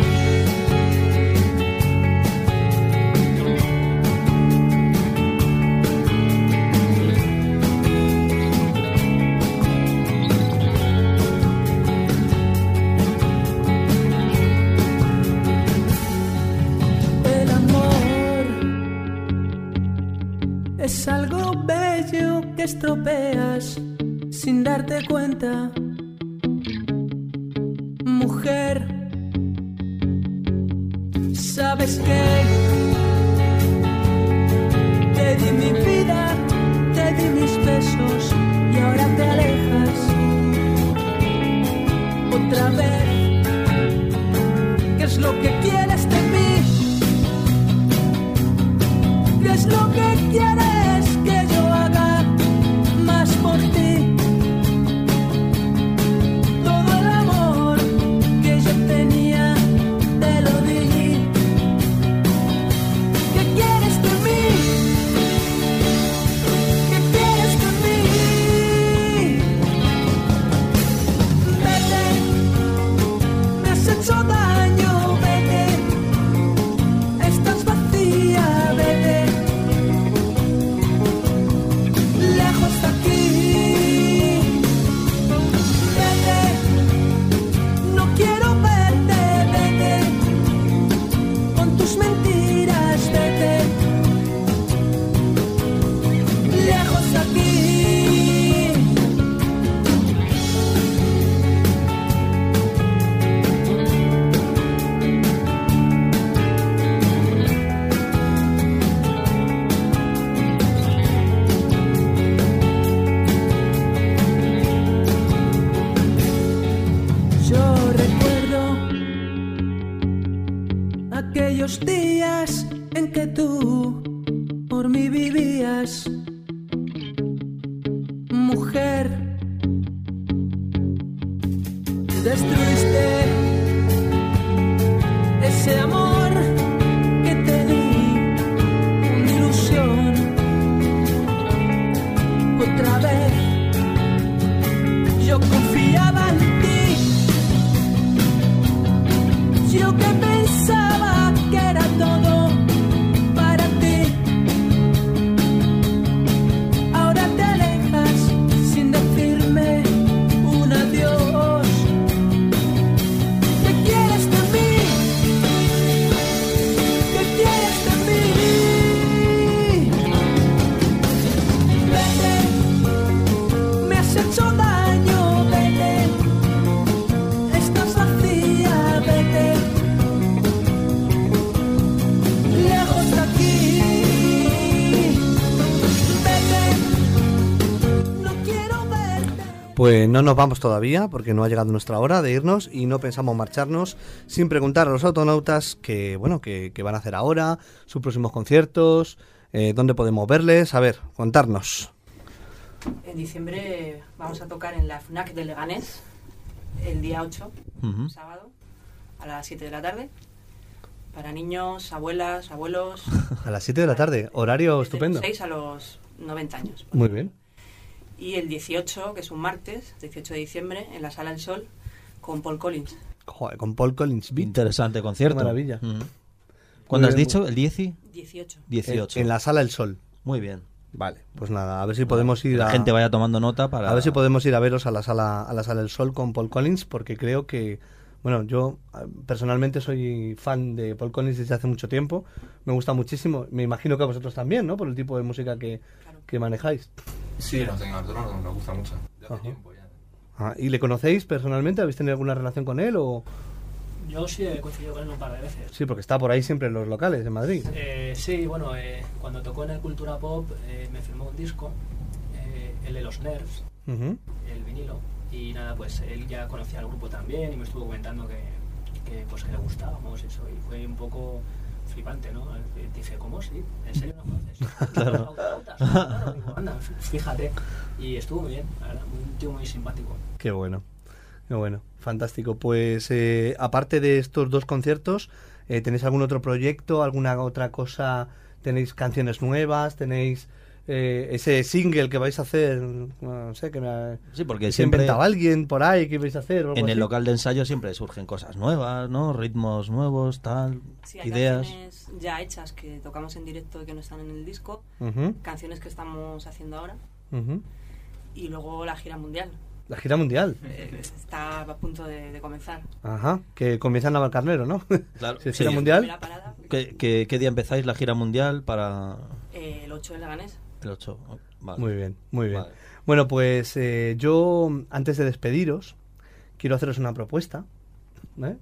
El amor es algo bello que estropeas sin darte cuenta. Mujer, ¿sabes qué? Te di mi vida, te di mis besos y ahora te alejas otra vez. ¿Qué es lo que quieres de mí? ¿Qué es lo que quieres que yo haga más por ti? Todo el amor que yo tenía te lo di. ¿Qué quieres de mí? ¿Qué quieres de mí? Vete, me has hecho daño, vete. Estás vacía, vete. Lejos de aquí. Vete. No quiero verte, vete. Con tus mentiras, vete. Lejos de aquí. Yo recuerdo aquellos días en que tú por mí vivías, mujer. Destruiste ese amor que te di, una ilusión. Otra vez yo confiaba en ti. Yo que pensaba que era todo para ti. Ahora te alejas sin decirme un adiós. ¿Qué quieres? Pues no nos vamos todavía porque no ha llegado nuestra hora de irnos y no pensamos marcharnos sin preguntar a los autonautas que, bueno, que, que van a hacer ahora, sus próximos conciertos, eh, dónde podemos verles. A ver, contarnos. En diciembre vamos a tocar en la FNAC de Leganés el día ocho, uh-huh. sábado, a las siete de la tarde. Para niños, abuelas, abuelos. A las siete de la tarde, horario desde estupendo. los seis a los noventa años. Muy bien. Y el dieciocho, que es un martes, dieciocho de diciembre, en la Sala del Sol, con Paul Collins. Joder, con Paul Collins. Interesante concierto. Qué maravilla. Uh-huh. ¿Cuándo has dicho? ¿El diez? dieciocho. dieciocho. En, en la Sala del Sol. Muy bien. Vale, pues nada, a ver si podemos ir que la a... gente vaya tomando nota para... A ver si podemos ir a veros a la Sala, a la Sala del Sol con Paul Collins, porque creo que... Bueno, yo personalmente soy fan de Paul Collins desde hace mucho tiempo. Me gusta muchísimo. Me imagino que a vosotros también, ¿no? Por el tipo de música que, claro. que manejáis. Sí, nos, a nosotros nos, nos gusta mucho. De hace Ajá. tiempo ya. Ah, ¿y le conocéis personalmente? ¿Habéis tenido alguna relación con él o...? Yo sí he coincidido con él un par de veces. Sí, porque está por ahí siempre en los locales, en Madrid. Eh, sí, bueno, eh, cuando tocó en el Cultura Pop eh, me firmó un disco, eh, el de los Nerves, uh-huh. el vinilo. Y nada, pues él ya conocía al grupo también y me estuvo comentando que, que, pues, que le gustábamos eso. Y fue un poco flipante, ¿no? Dice, ¿cómo? Sí, ¿en serio no conoces? Claro. Autonautas, claro. Digo, anda, fíjate. Y estuvo muy bien, la verdad, un tío muy simpático. Qué bueno, qué bueno, fantástico. Pues eh, aparte de estos dos conciertos, eh, ¿tenéis algún otro proyecto, alguna otra cosa? ¿Tenéis canciones nuevas? ¿Tenéis... Eh, ese single que vais a hacer, no sé, que me ha, sí, porque que siempre inventaba alguien por ahí que vais a hacer. En así. el local de ensayo siempre surgen cosas nuevas, ¿no? Ritmos nuevos, tal, sí, hay ideas. Canciones ya hechas que tocamos en directo y que no están en el disco, uh-huh. canciones que estamos haciendo ahora uh-huh. y luego la gira mundial. La gira mundial. Eh, está a punto de, de comenzar. Ajá, que comienza en Navalcarnero, ¿no? Claro. ¿Sí, sí. gira mundial? Parada, ¿Qué, qué, ¿Qué día empezáis la gira mundial para...? Eh, el ocho de Leganés. El ocho, vale. Muy bien, muy bien. Vale. Bueno, pues eh, yo, antes de despediros, quiero haceros una propuesta, ¿eh?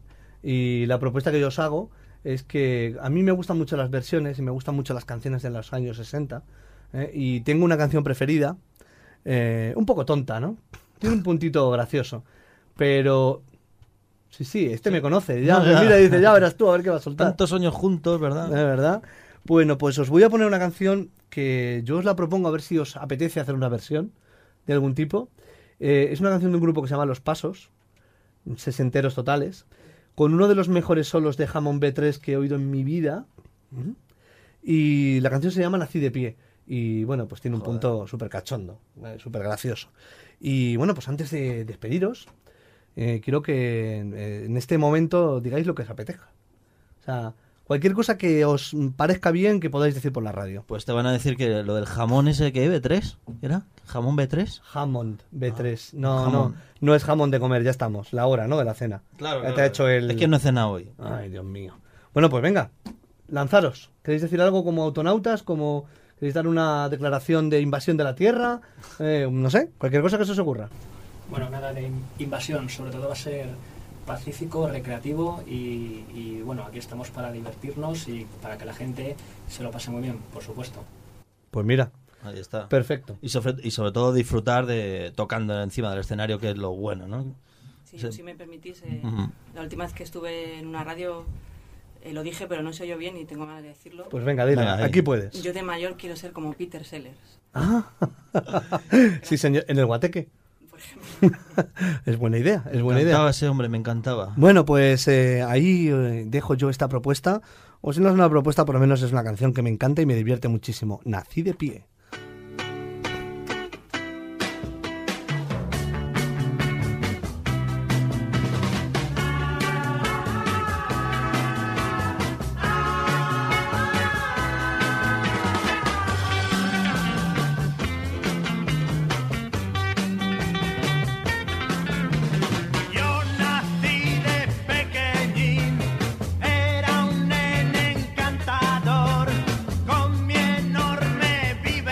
Y la propuesta que yo os hago es que a mí me gustan mucho las versiones y me gustan mucho las canciones de los años sesenta, ¿eh? Y tengo una canción preferida, eh, un poco tonta, ¿no? Tiene un puntito gracioso, pero... Sí, sí, este me conoce, ya No, me ya. mira y dice, ya verás tú, a ver qué va a soltar. Tantos años juntos, ¿verdad? ¿De verdad? Bueno, pues os voy a poner una canción que yo os la propongo a ver si os apetece hacer una versión de algún tipo. Eh, es una canción de un grupo que se llama Los Pasos, sesenteros totales, con uno de los mejores solos de Hammond B tres que he oído en mi vida. Y la canción se llama Nací de pie. Y bueno, pues tiene un Joder. punto súper cachondo, eh, súper gracioso. Y bueno, pues antes de despediros, eh, quiero que eh, en este momento digáis lo que os apetezca. O sea, cualquier cosa que os parezca bien que podáis decir por la radio. Pues te van a decir que lo del jamón ese que B tres, ¿era? ¿Jamón B tres? Hammond B tres. No, Hammond. no, no es jamón de comer, ya estamos. La hora, ¿no? De la cena. Claro, Ya te ha hecho el... Es que no he cenado hoy. Ay, Dios mío. Bueno, pues venga, lanzaros. ¿Queréis decir algo como autonautas? Como ¿queréis dar una declaración de invasión de la Tierra? Eh, no sé, cualquier cosa que se os ocurra. Bueno, nada de invasión, sobre todo va a ser pacífico, recreativo y, y bueno, aquí estamos para divertirnos y para que la gente se lo pase muy bien, por supuesto. Pues mira, Ahí está. perfecto. Y sobre, y sobre todo disfrutar de tocando encima del escenario, que es lo bueno, ¿no? Sí, Sí. si me permitís, eh, Ujú. la última vez que estuve en una radio eh, lo dije, pero no se oyó bien y tengo ganas de decirlo. Pues venga, dile, Venga, ahí. aquí puedes. Yo de mayor quiero ser como Peter Sellers, Ah, sí, señor, en el Guateque. por ejemplo. Es buena idea, es Me buena idea. encantaba ese hombre, me encantaba. Bueno, pues eh, ahí eh, dejo yo esta propuesta. O si no es una propuesta, por lo menos es una canción que me encanta y me divierte muchísimo. Nací de pie. Yo nací de pequeñín, era un nene encantador, con mi enorme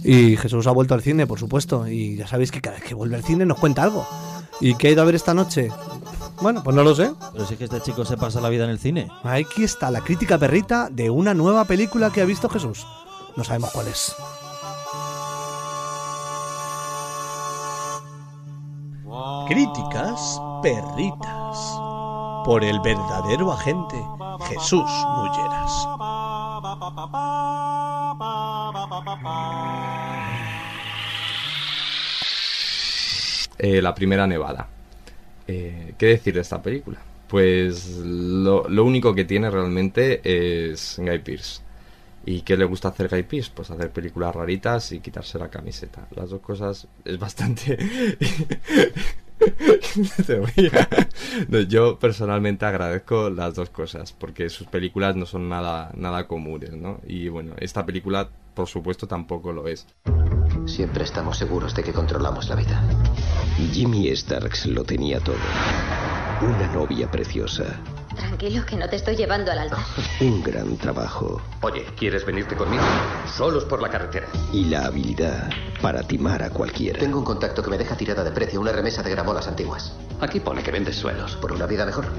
Y Jesús ha vuelto al cine, por supuesto. Y ya sabéis que cada vez que vuelve al cine nos cuenta algo. ¿Y qué ha ido a ver esta noche? Bueno, pues no lo sé. Pero si es que este chico se pasa la vida en el cine. Aquí está la crítica perrita de una nueva película que ha visto Jesús. No sabemos cuál es. Críticas perritas. Por el verdadero agente Jesús Mulleras. Eh, la primera nevada. Eh, ¿Qué decir de esta película? Pues lo, lo único que tiene realmente es Guy Pearce. ¿Y qué le gusta hacer Guy Pearce? Pues hacer películas raritas y quitarse la camiseta. Las dos cosas es bastante... Te voy a... no, yo personalmente agradezco las dos cosas porque sus películas no son nada, nada comunes, ¿no? Y bueno, esta película por supuesto tampoco lo es. Siempre estamos seguros de que controlamos la vida. Jimmy Starks lo tenía todo. Una novia preciosa. Tranquilo, que no te estoy llevando al altar. Un gran trabajo. Oye, ¿quieres venirte conmigo? Solos por la carretera. Y la habilidad para timar a cualquiera. Tengo un contacto que me deja tirada de precio una remesa de gramolas antiguas. Aquí pone que vendes suelos por una vida mejor.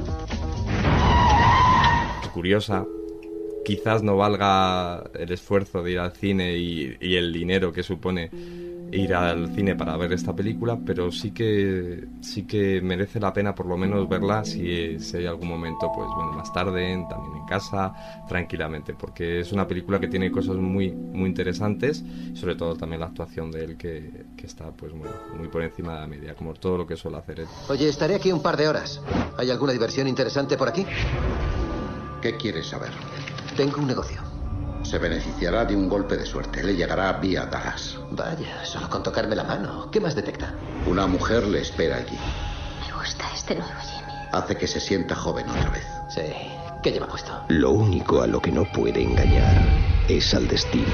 Curiosa. Quizás no valga el esfuerzo de ir al cine y, y el dinero que supone ir al cine para ver esta película, pero sí que sí que merece la pena por lo menos verla si, si hay algún momento, pues bueno, más tarde, en, también en casa, tranquilamente, porque es una película que tiene cosas muy muy interesantes, sobre todo también la actuación de él que, que está pues muy, muy por encima de la media, como todo lo que suele hacer él. Oye, estaré aquí un par de horas. ¿Hay alguna diversión interesante por aquí? ¿Qué quieres saber? Tengo un negocio. Se beneficiará de un golpe de suerte. Le llegará vía Dallas. Vaya, solo con tocarme la mano. ¿Qué más detecta? Una mujer le espera allí. Me gusta este nuevo Jimmy. Hace que se sienta joven otra vez. Sí. ¿Qué lleva puesto? Lo único a lo que no puede engañar es al destino.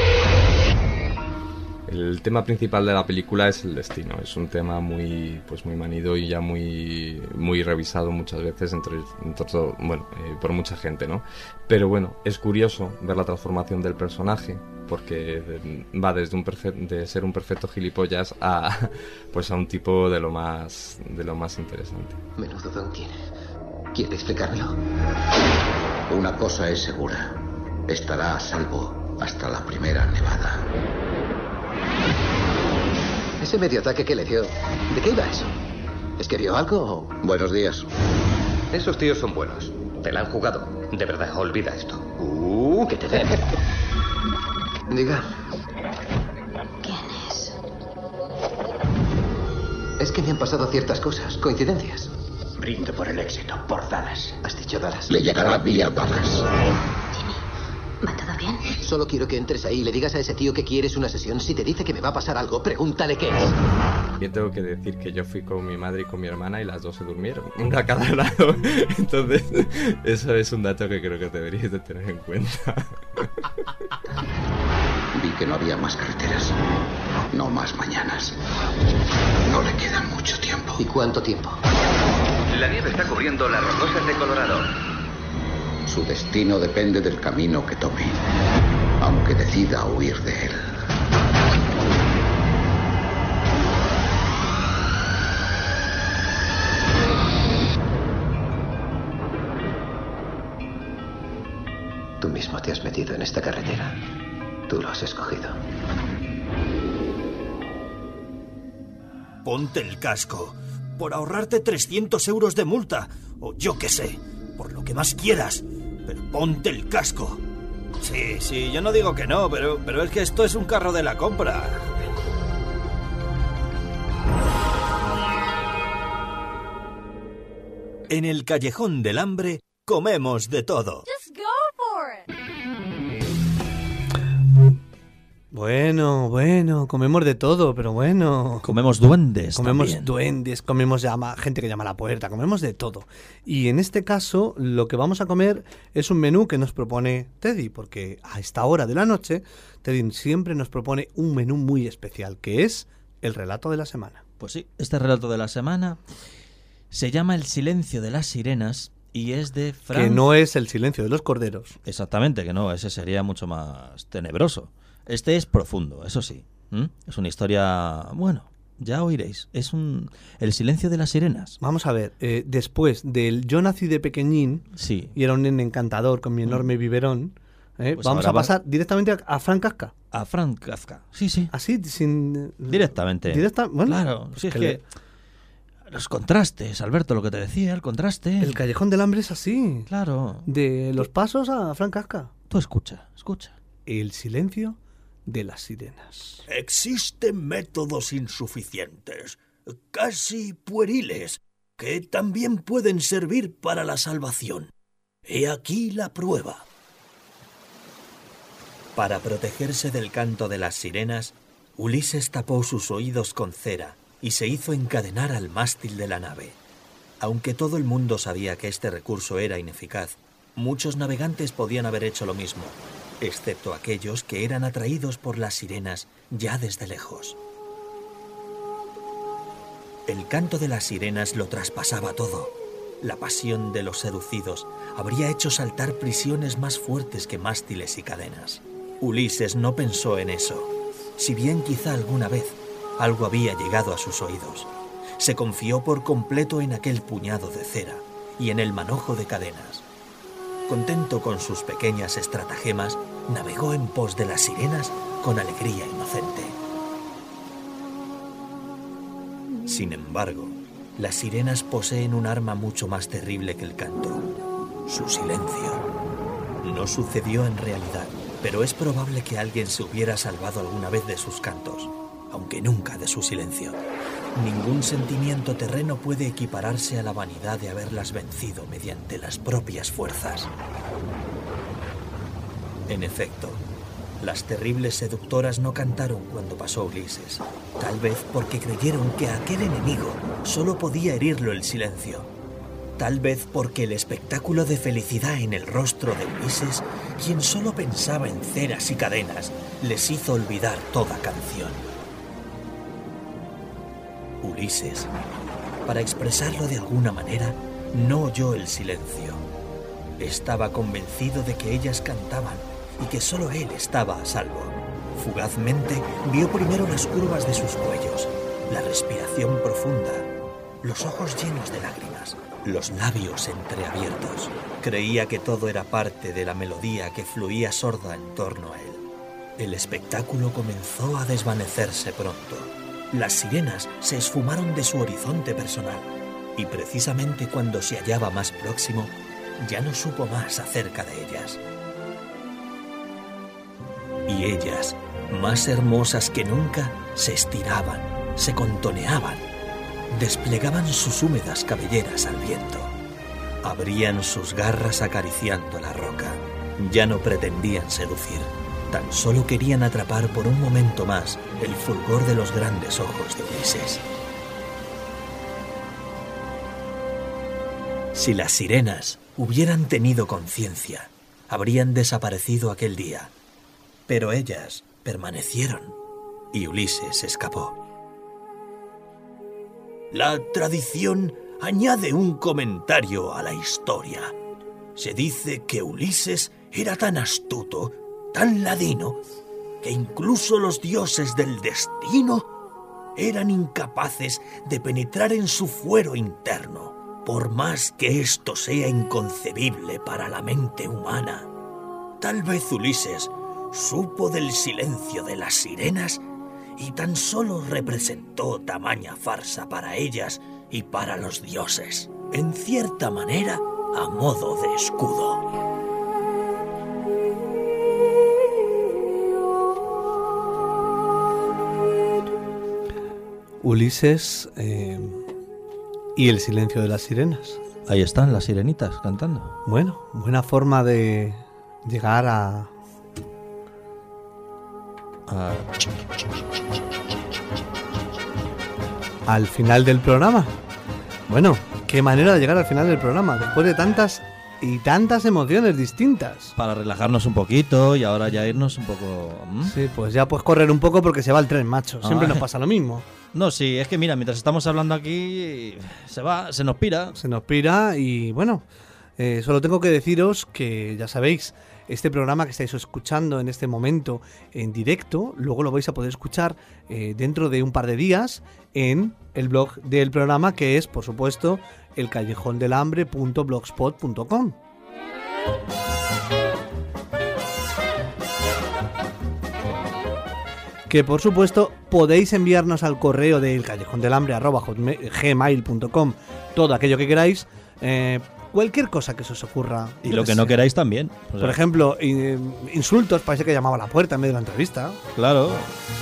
El tema principal de la película es el destino. Es un tema muy, pues muy manido y ya muy, muy revisado muchas veces entre, entre todo, bueno, eh, por mucha gente, ¿no? Pero bueno, es curioso ver la transformación del personaje, porque va desde un perfe- de ser un perfecto gilipollas a, pues a un tipo de lo más, de lo más interesante. Menudo don tiene. ¿Quiere explicármelo? Una cosa es segura. Estará a salvo hasta la primera nevada. Ese medio ataque que le dio, ¿de qué iba eso? ¿Es que vio algo o...? Buenos días. Esos tíos son buenos. Te la han jugado. De verdad, olvida esto. Uh, que te den. Diga. ¿Quién es? Es que me han pasado ciertas cosas, coincidencias. Brindo por el éxito, por Dallas. ¿Has dicho Dallas? Le llegará vía Dallas. ¿Va todo bien? Solo quiero que entres ahí y le digas a ese tío que quieres una sesión. Si te dice que me va a pasar algo, pregúntale qué es. Yo tengo que decir que yo fui con mi madre y con mi hermana y las dos se durmieron, una a cada lado. Entonces, eso es un dato que creo que deberíais de tener en cuenta. Vi que no había más carreteras. No más mañanas. No le queda mucho tiempo. ¿Y cuánto tiempo? La nieve está cubriendo las rocosas de Colorado. Su destino depende del camino que tome, aunque decida huir de él. Tú mismo te has metido en esta carretera. Tú lo has escogido. Ponte el casco, por ahorrarte trescientos euros de multa, o yo qué sé, por lo que más quieras, pero ponte el casco. Sí, sí, yo no digo que no, pero, pero es que esto es un carro de la compra. En el Callejón del Hambre comemos de todo. Just go for it. Bueno, bueno, comemos de todo, pero bueno. Comemos duendes Comemos también. duendes, comemos llama, gente que llama a la puerta, comemos de todo. Y en este caso, lo que vamos a comer es un menú que nos propone Teddy, porque a esta hora de la noche, Teddy siempre nos propone un menú muy especial, que es el relato de la semana. Pues sí, este relato de la semana se llama El silencio de las sirenas y es de Franz... Que no es El silencio de los corderos. Exactamente, que no, ese sería mucho más tenebroso. Este es profundo, eso sí. ¿Mm? Es una historia... Bueno, ya oiréis. Es un... El silencio de las sirenas. Vamos a ver, eh, después del Yo nací de pequeñín, sí. y era un nene encantador con mi enorme biberón, eh, Pues vamos a ahora va- pasar directamente a, a Frank Kafka. A Frank Kafka, sí, sí. Así, sin... Directamente. Directa, bueno, claro, pues sí, es que que... le- Los contrastes, Alberto, lo que te decía, el contraste. El Callejón del Hambre es así. Claro. De Los Pasos a Frank Kafka. Tú escucha, escucha. El silencio de las sirenas. Existen métodos insuficientes, casi pueriles, que también pueden servir para la salvación. He aquí la prueba. Para protegerse del canto de las sirenas, Ulises tapó sus oídos con cera y se hizo encadenar al mástil de la nave. Aunque todo el mundo sabía que este recurso era ineficaz, muchos navegantes podían haber hecho lo mismo, excepto aquellos que eran atraídos por las sirenas ya desde lejos. El canto de las sirenas lo traspasaba todo. La pasión de los seducidos habría hecho saltar prisiones más fuertes que mástiles y cadenas. Ulises no pensó en eso, si bien quizá alguna vez algo había llegado a sus oídos. Se confió por completo en aquel puñado de cera y en el manojo de cadenas. Contento con sus pequeñas estratagemas, navegó en pos de las sirenas con alegría inocente. Sin embargo, las sirenas poseen un arma mucho más terrible que el canto: su silencio. No sucedió en realidad, pero es probable que alguien se hubiera salvado alguna vez de sus cantos, aunque nunca de su silencio. Ningún sentimiento terreno puede equipararse a la vanidad de haberlas vencido mediante las propias fuerzas. En efecto, las terribles seductoras no cantaron cuando pasó Ulises, tal vez porque creyeron que a aquel enemigo solo podía herirlo el silencio. Tal vez porque el espectáculo de felicidad en el rostro de Ulises, quien solo pensaba en ceras y cadenas, les hizo olvidar toda canción. Ulises, para expresarlo de alguna manera, no oyó el silencio. Estaba convencido de que ellas cantaban y que solo él estaba a salvo. Fugazmente vio primero las curvas de sus cuellos, la respiración profunda, los ojos llenos de lágrimas, los labios entreabiertos. Creía que todo era parte de la melodía que fluía sorda en torno a él. El espectáculo comenzó a desvanecerse pronto. Las sirenas se esfumaron de su horizonte personal y precisamente cuando se hallaba más próximo, ya no supo más acerca de ellas. Y ellas, más hermosas que nunca, se estiraban, se contoneaban, desplegaban sus húmedas cabelleras al viento, abrían sus garras acariciando la roca. Ya no pretendían seducir, tan solo querían atrapar por un momento más el fulgor de los grandes ojos de Ulises. Si las sirenas hubieran tenido conciencia, habrían desaparecido aquel día. Pero ellas permanecieron y Ulises escapó. La tradición añade un comentario a la historia. Se dice que Ulises era tan astuto, tan ladino, que incluso los dioses del destino eran incapaces de penetrar en su fuero interno, por más que esto sea inconcebible para la mente humana. Tal vez Ulises supo del silencio de las sirenas y tan solo representó tamaña farsa para ellas y para los dioses, en cierta manera a modo de escudo. Ulises eh, y el silencio de las sirenas. Ahí están las sirenitas cantando. Bueno, buena forma de llegar a... a... al final del programa. Bueno, qué manera de llegar al final del programa, después de tantas y tantas emociones distintas. Para relajarnos un poquito y ahora ya irnos un poco... ¿Mm? Sí, pues ya puedes correr un poco porque se va el tren, macho. Siempre Ah. nos pasa lo mismo. No, sí, es que mira, mientras estamos hablando aquí, se va, se nos pira. Se nos pira y bueno, eh, solo tengo que deciros que ya sabéis, este programa que estáis escuchando en este momento en directo, luego lo vais a poder escuchar eh, dentro de un par de días en el blog del programa, que es, por supuesto, el callejón del hambre punto blogspot punto com. Que por supuesto podéis enviarnos al correo del callejón del hambre arroba gmail punto com todo aquello que queráis, eh, cualquier cosa que se os ocurra. Y lo que no queráis también. O sea, por ejemplo, in, insultos, parece que llamaba a la puerta en medio de la entrevista. Claro.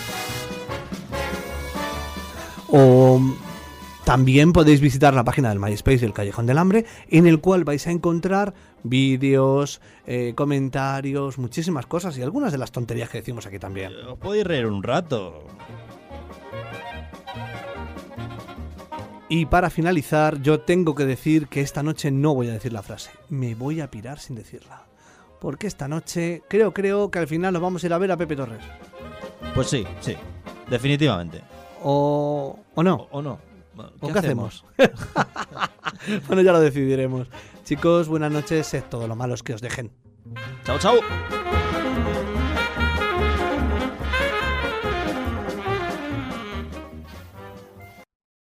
O también podéis visitar la página del MySpace del Callejón del Hambre, en el cual vais a encontrar vídeos, eh, comentarios, muchísimas cosas y algunas de las tonterías que decimos aquí también. Os podéis reír un rato. Y para finalizar, yo tengo que decir que esta noche no voy a decir la frase. Me voy a pirar sin decirla. Porque esta noche creo, creo que al final nos vamos a ir a ver a Pepe Torres. Pues sí, sí. Definitivamente. O, o no. O, o no. ¿O qué hacemos? Bueno, ya lo decidiremos. Chicos, buenas noches. Sed todo lo malos que os dejen. Chao, chao.